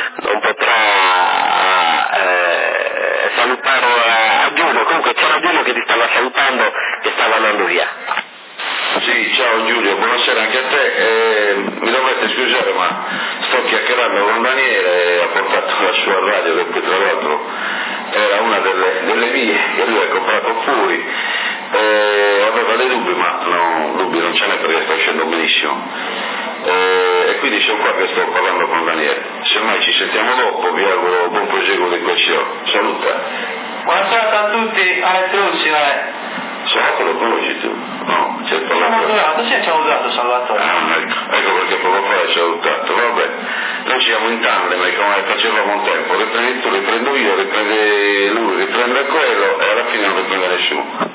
salutare a Giulio, comunque c'era Giulio che ti stava salutando e stava andando via. Sì, ciao Giulio, buonasera anche a te. Mi dovete scusare ma sto chiacchierando con Daniele, ha portato la sua radio che poi tra l'altro era una delle mie che lui ha comprato fuori, aveva dei dubbi ma no, dubbi non ce n'è perché sta uscendo benissimo. E quindi sono qua che sto parlando con Daniele. Semmai ci sentiamo dopo, vi auguro buon proseguo di questione. Saluta. Buonasera a tutti, alle prossime. So che lo conosci tu? No, c'è Ci abbiamo durato Salvatore. Ecco perché poco fa hai salutato. Vabbè, noi siamo in tandem e come facevamo un tempo, riprendi tu, riprendo io, riprende lui, riprende quello e alla fine non riprende nessuno.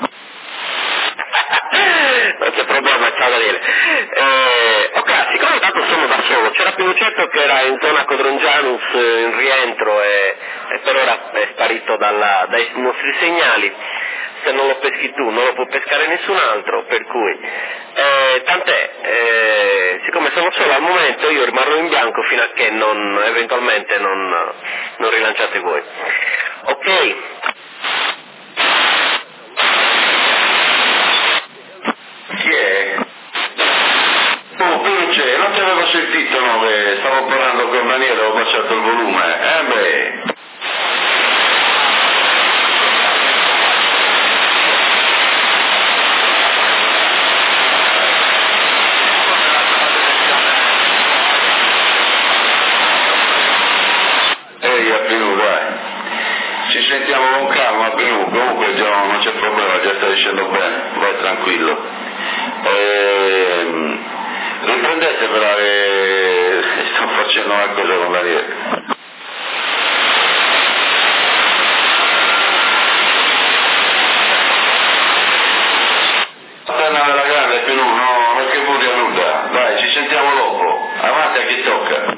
Non c'è problema, ciao Daniele. Ok, siccome tanto sono da solo, c'era Pinuccetto che era in zona Codrongianus in rientro e per ora è sparito dai nostri segnali. Se non lo peschi tu non lo può pescare nessun altro, per cui tant'è, siccome sono solo al momento io rimarrò in bianco fino a che eventualmente non rilanciate voi. Ok? Chi è? Oh, Pinucce, non ti avevo sentito, no? Che stavo parlando con Daniele, ho baciato il volume. Beh. Ci sentiamo con calma, Pinu, comunque già non c'è problema, già sta dicendo bene, vai tranquillo. Riprendete però che sto facendo una cosa con Daniele. Tornare alla grande Pinu, no, non che vuoi a nulla, dai, ci sentiamo dopo, avanti a chi tocca.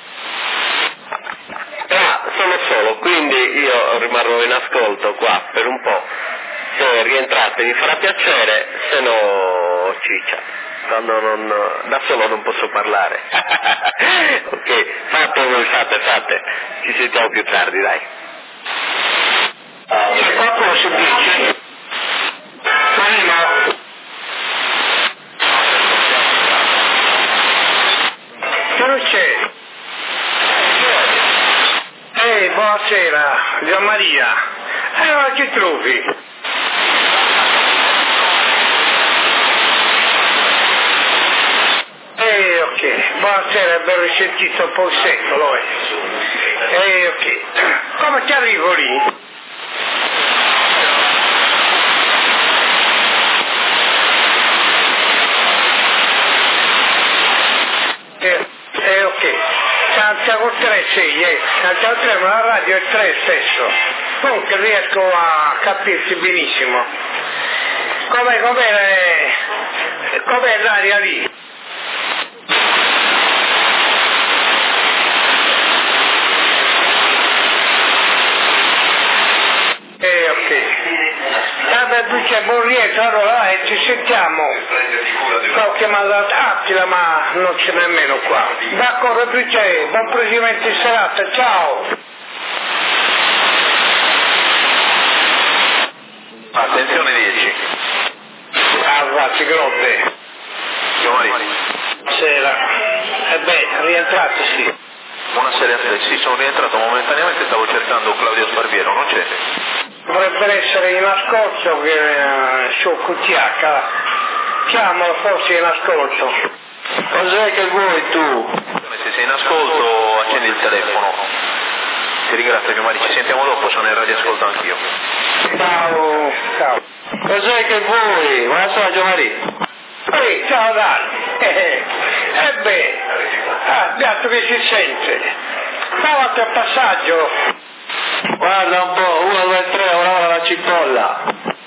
Sono solo, quindi io rimarrò in ascolto qua per un po', se rientrate mi farà piacere, se no ciccia, quando da solo non posso parlare. Ok, fate voi, fate, ci sentiamo più tardi, dai. C'è qualcuno su dice? dove c'è? Buonasera, Gian Maria. Allora ci trovi? Ok, buonasera, abbiamo sentito un po' il secolo, ok. Come ti arrivo lì? Ok. Santiago 3, sì, Santiago 3, ma la radio è 3 stesso. Comunque riesco a capirsi benissimo. Com'è l'aria lì? Ok. Vabbè, tu c'è buon rientro, allora ci sentiamo. Ho chiamato Attila, ma non c'è nemmeno qua. D'accordo, tu c'è, buon proseguimento di serata, ciao. Attenzione 10. Avanti, grotte. Buonasera. Rientrato, sì. Buonasera a te, sì, sono rientrato momentaneamente, stavo cercando Claudio Sbarbiero, non c'è? Dovrebbe essere in ascolto su QTH. Chiamalo forse in ascolto. Cos'è che vuoi tu? Se sei in ascolto accendi il telefono. Ti ringrazio Giovanni, ci sentiamo dopo, sono in radioascolto anch'io. Ciao. Cos'è che vuoi? Buonasera Giovanni. Ciao Dani. Beato che si sente. Stavate a passaggio. Guarda un po', 1, 2, 3, ora la cipolla.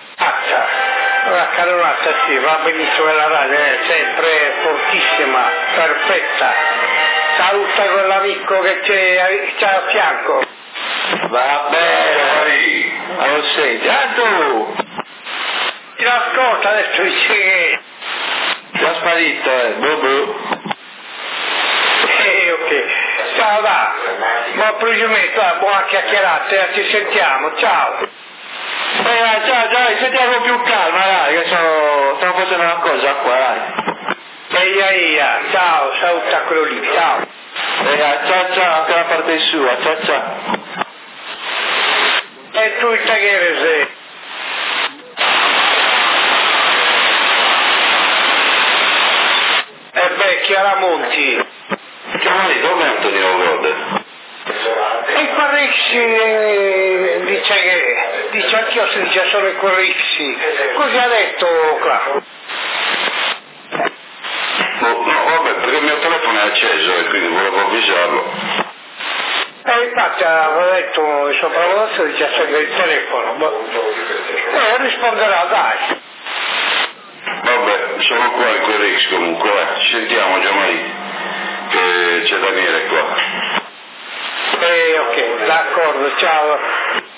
La canonata sì, va benissimo la radio, è sempre fortissima, perfetta. Saluta quell'amico che c'è a fianco. Va bene, lo senti. Tu! Ti ascolta adesso dice che... Già sparito, ok. Ciao, buon proseguimento, buona chiacchierata, ci sentiamo, ciao. Ciao, sentiamo più calma, dai, che stiamo facendo una cosa qua, dai. Ciao, saluta quello lì, ciao. Ciao, anche la parte sua, ciao. E tu il taghere sei? Chiaramonti. Giovanni, dov'è Antonio Gode? E Corrixi dice anch'io si dice solo Corrixi. Così ha detto qua. No, vabbè, perché il mio telefono è acceso e quindi volevo avvisarlo. Infatti avevo detto il suo pravolatore dice accende il telefono. Risponderà, dai. Vabbè, sono qua in Corrix comunque, ci sentiamo Giovanni, che c'è Daniele qua. Ok, d'accordo, ciao.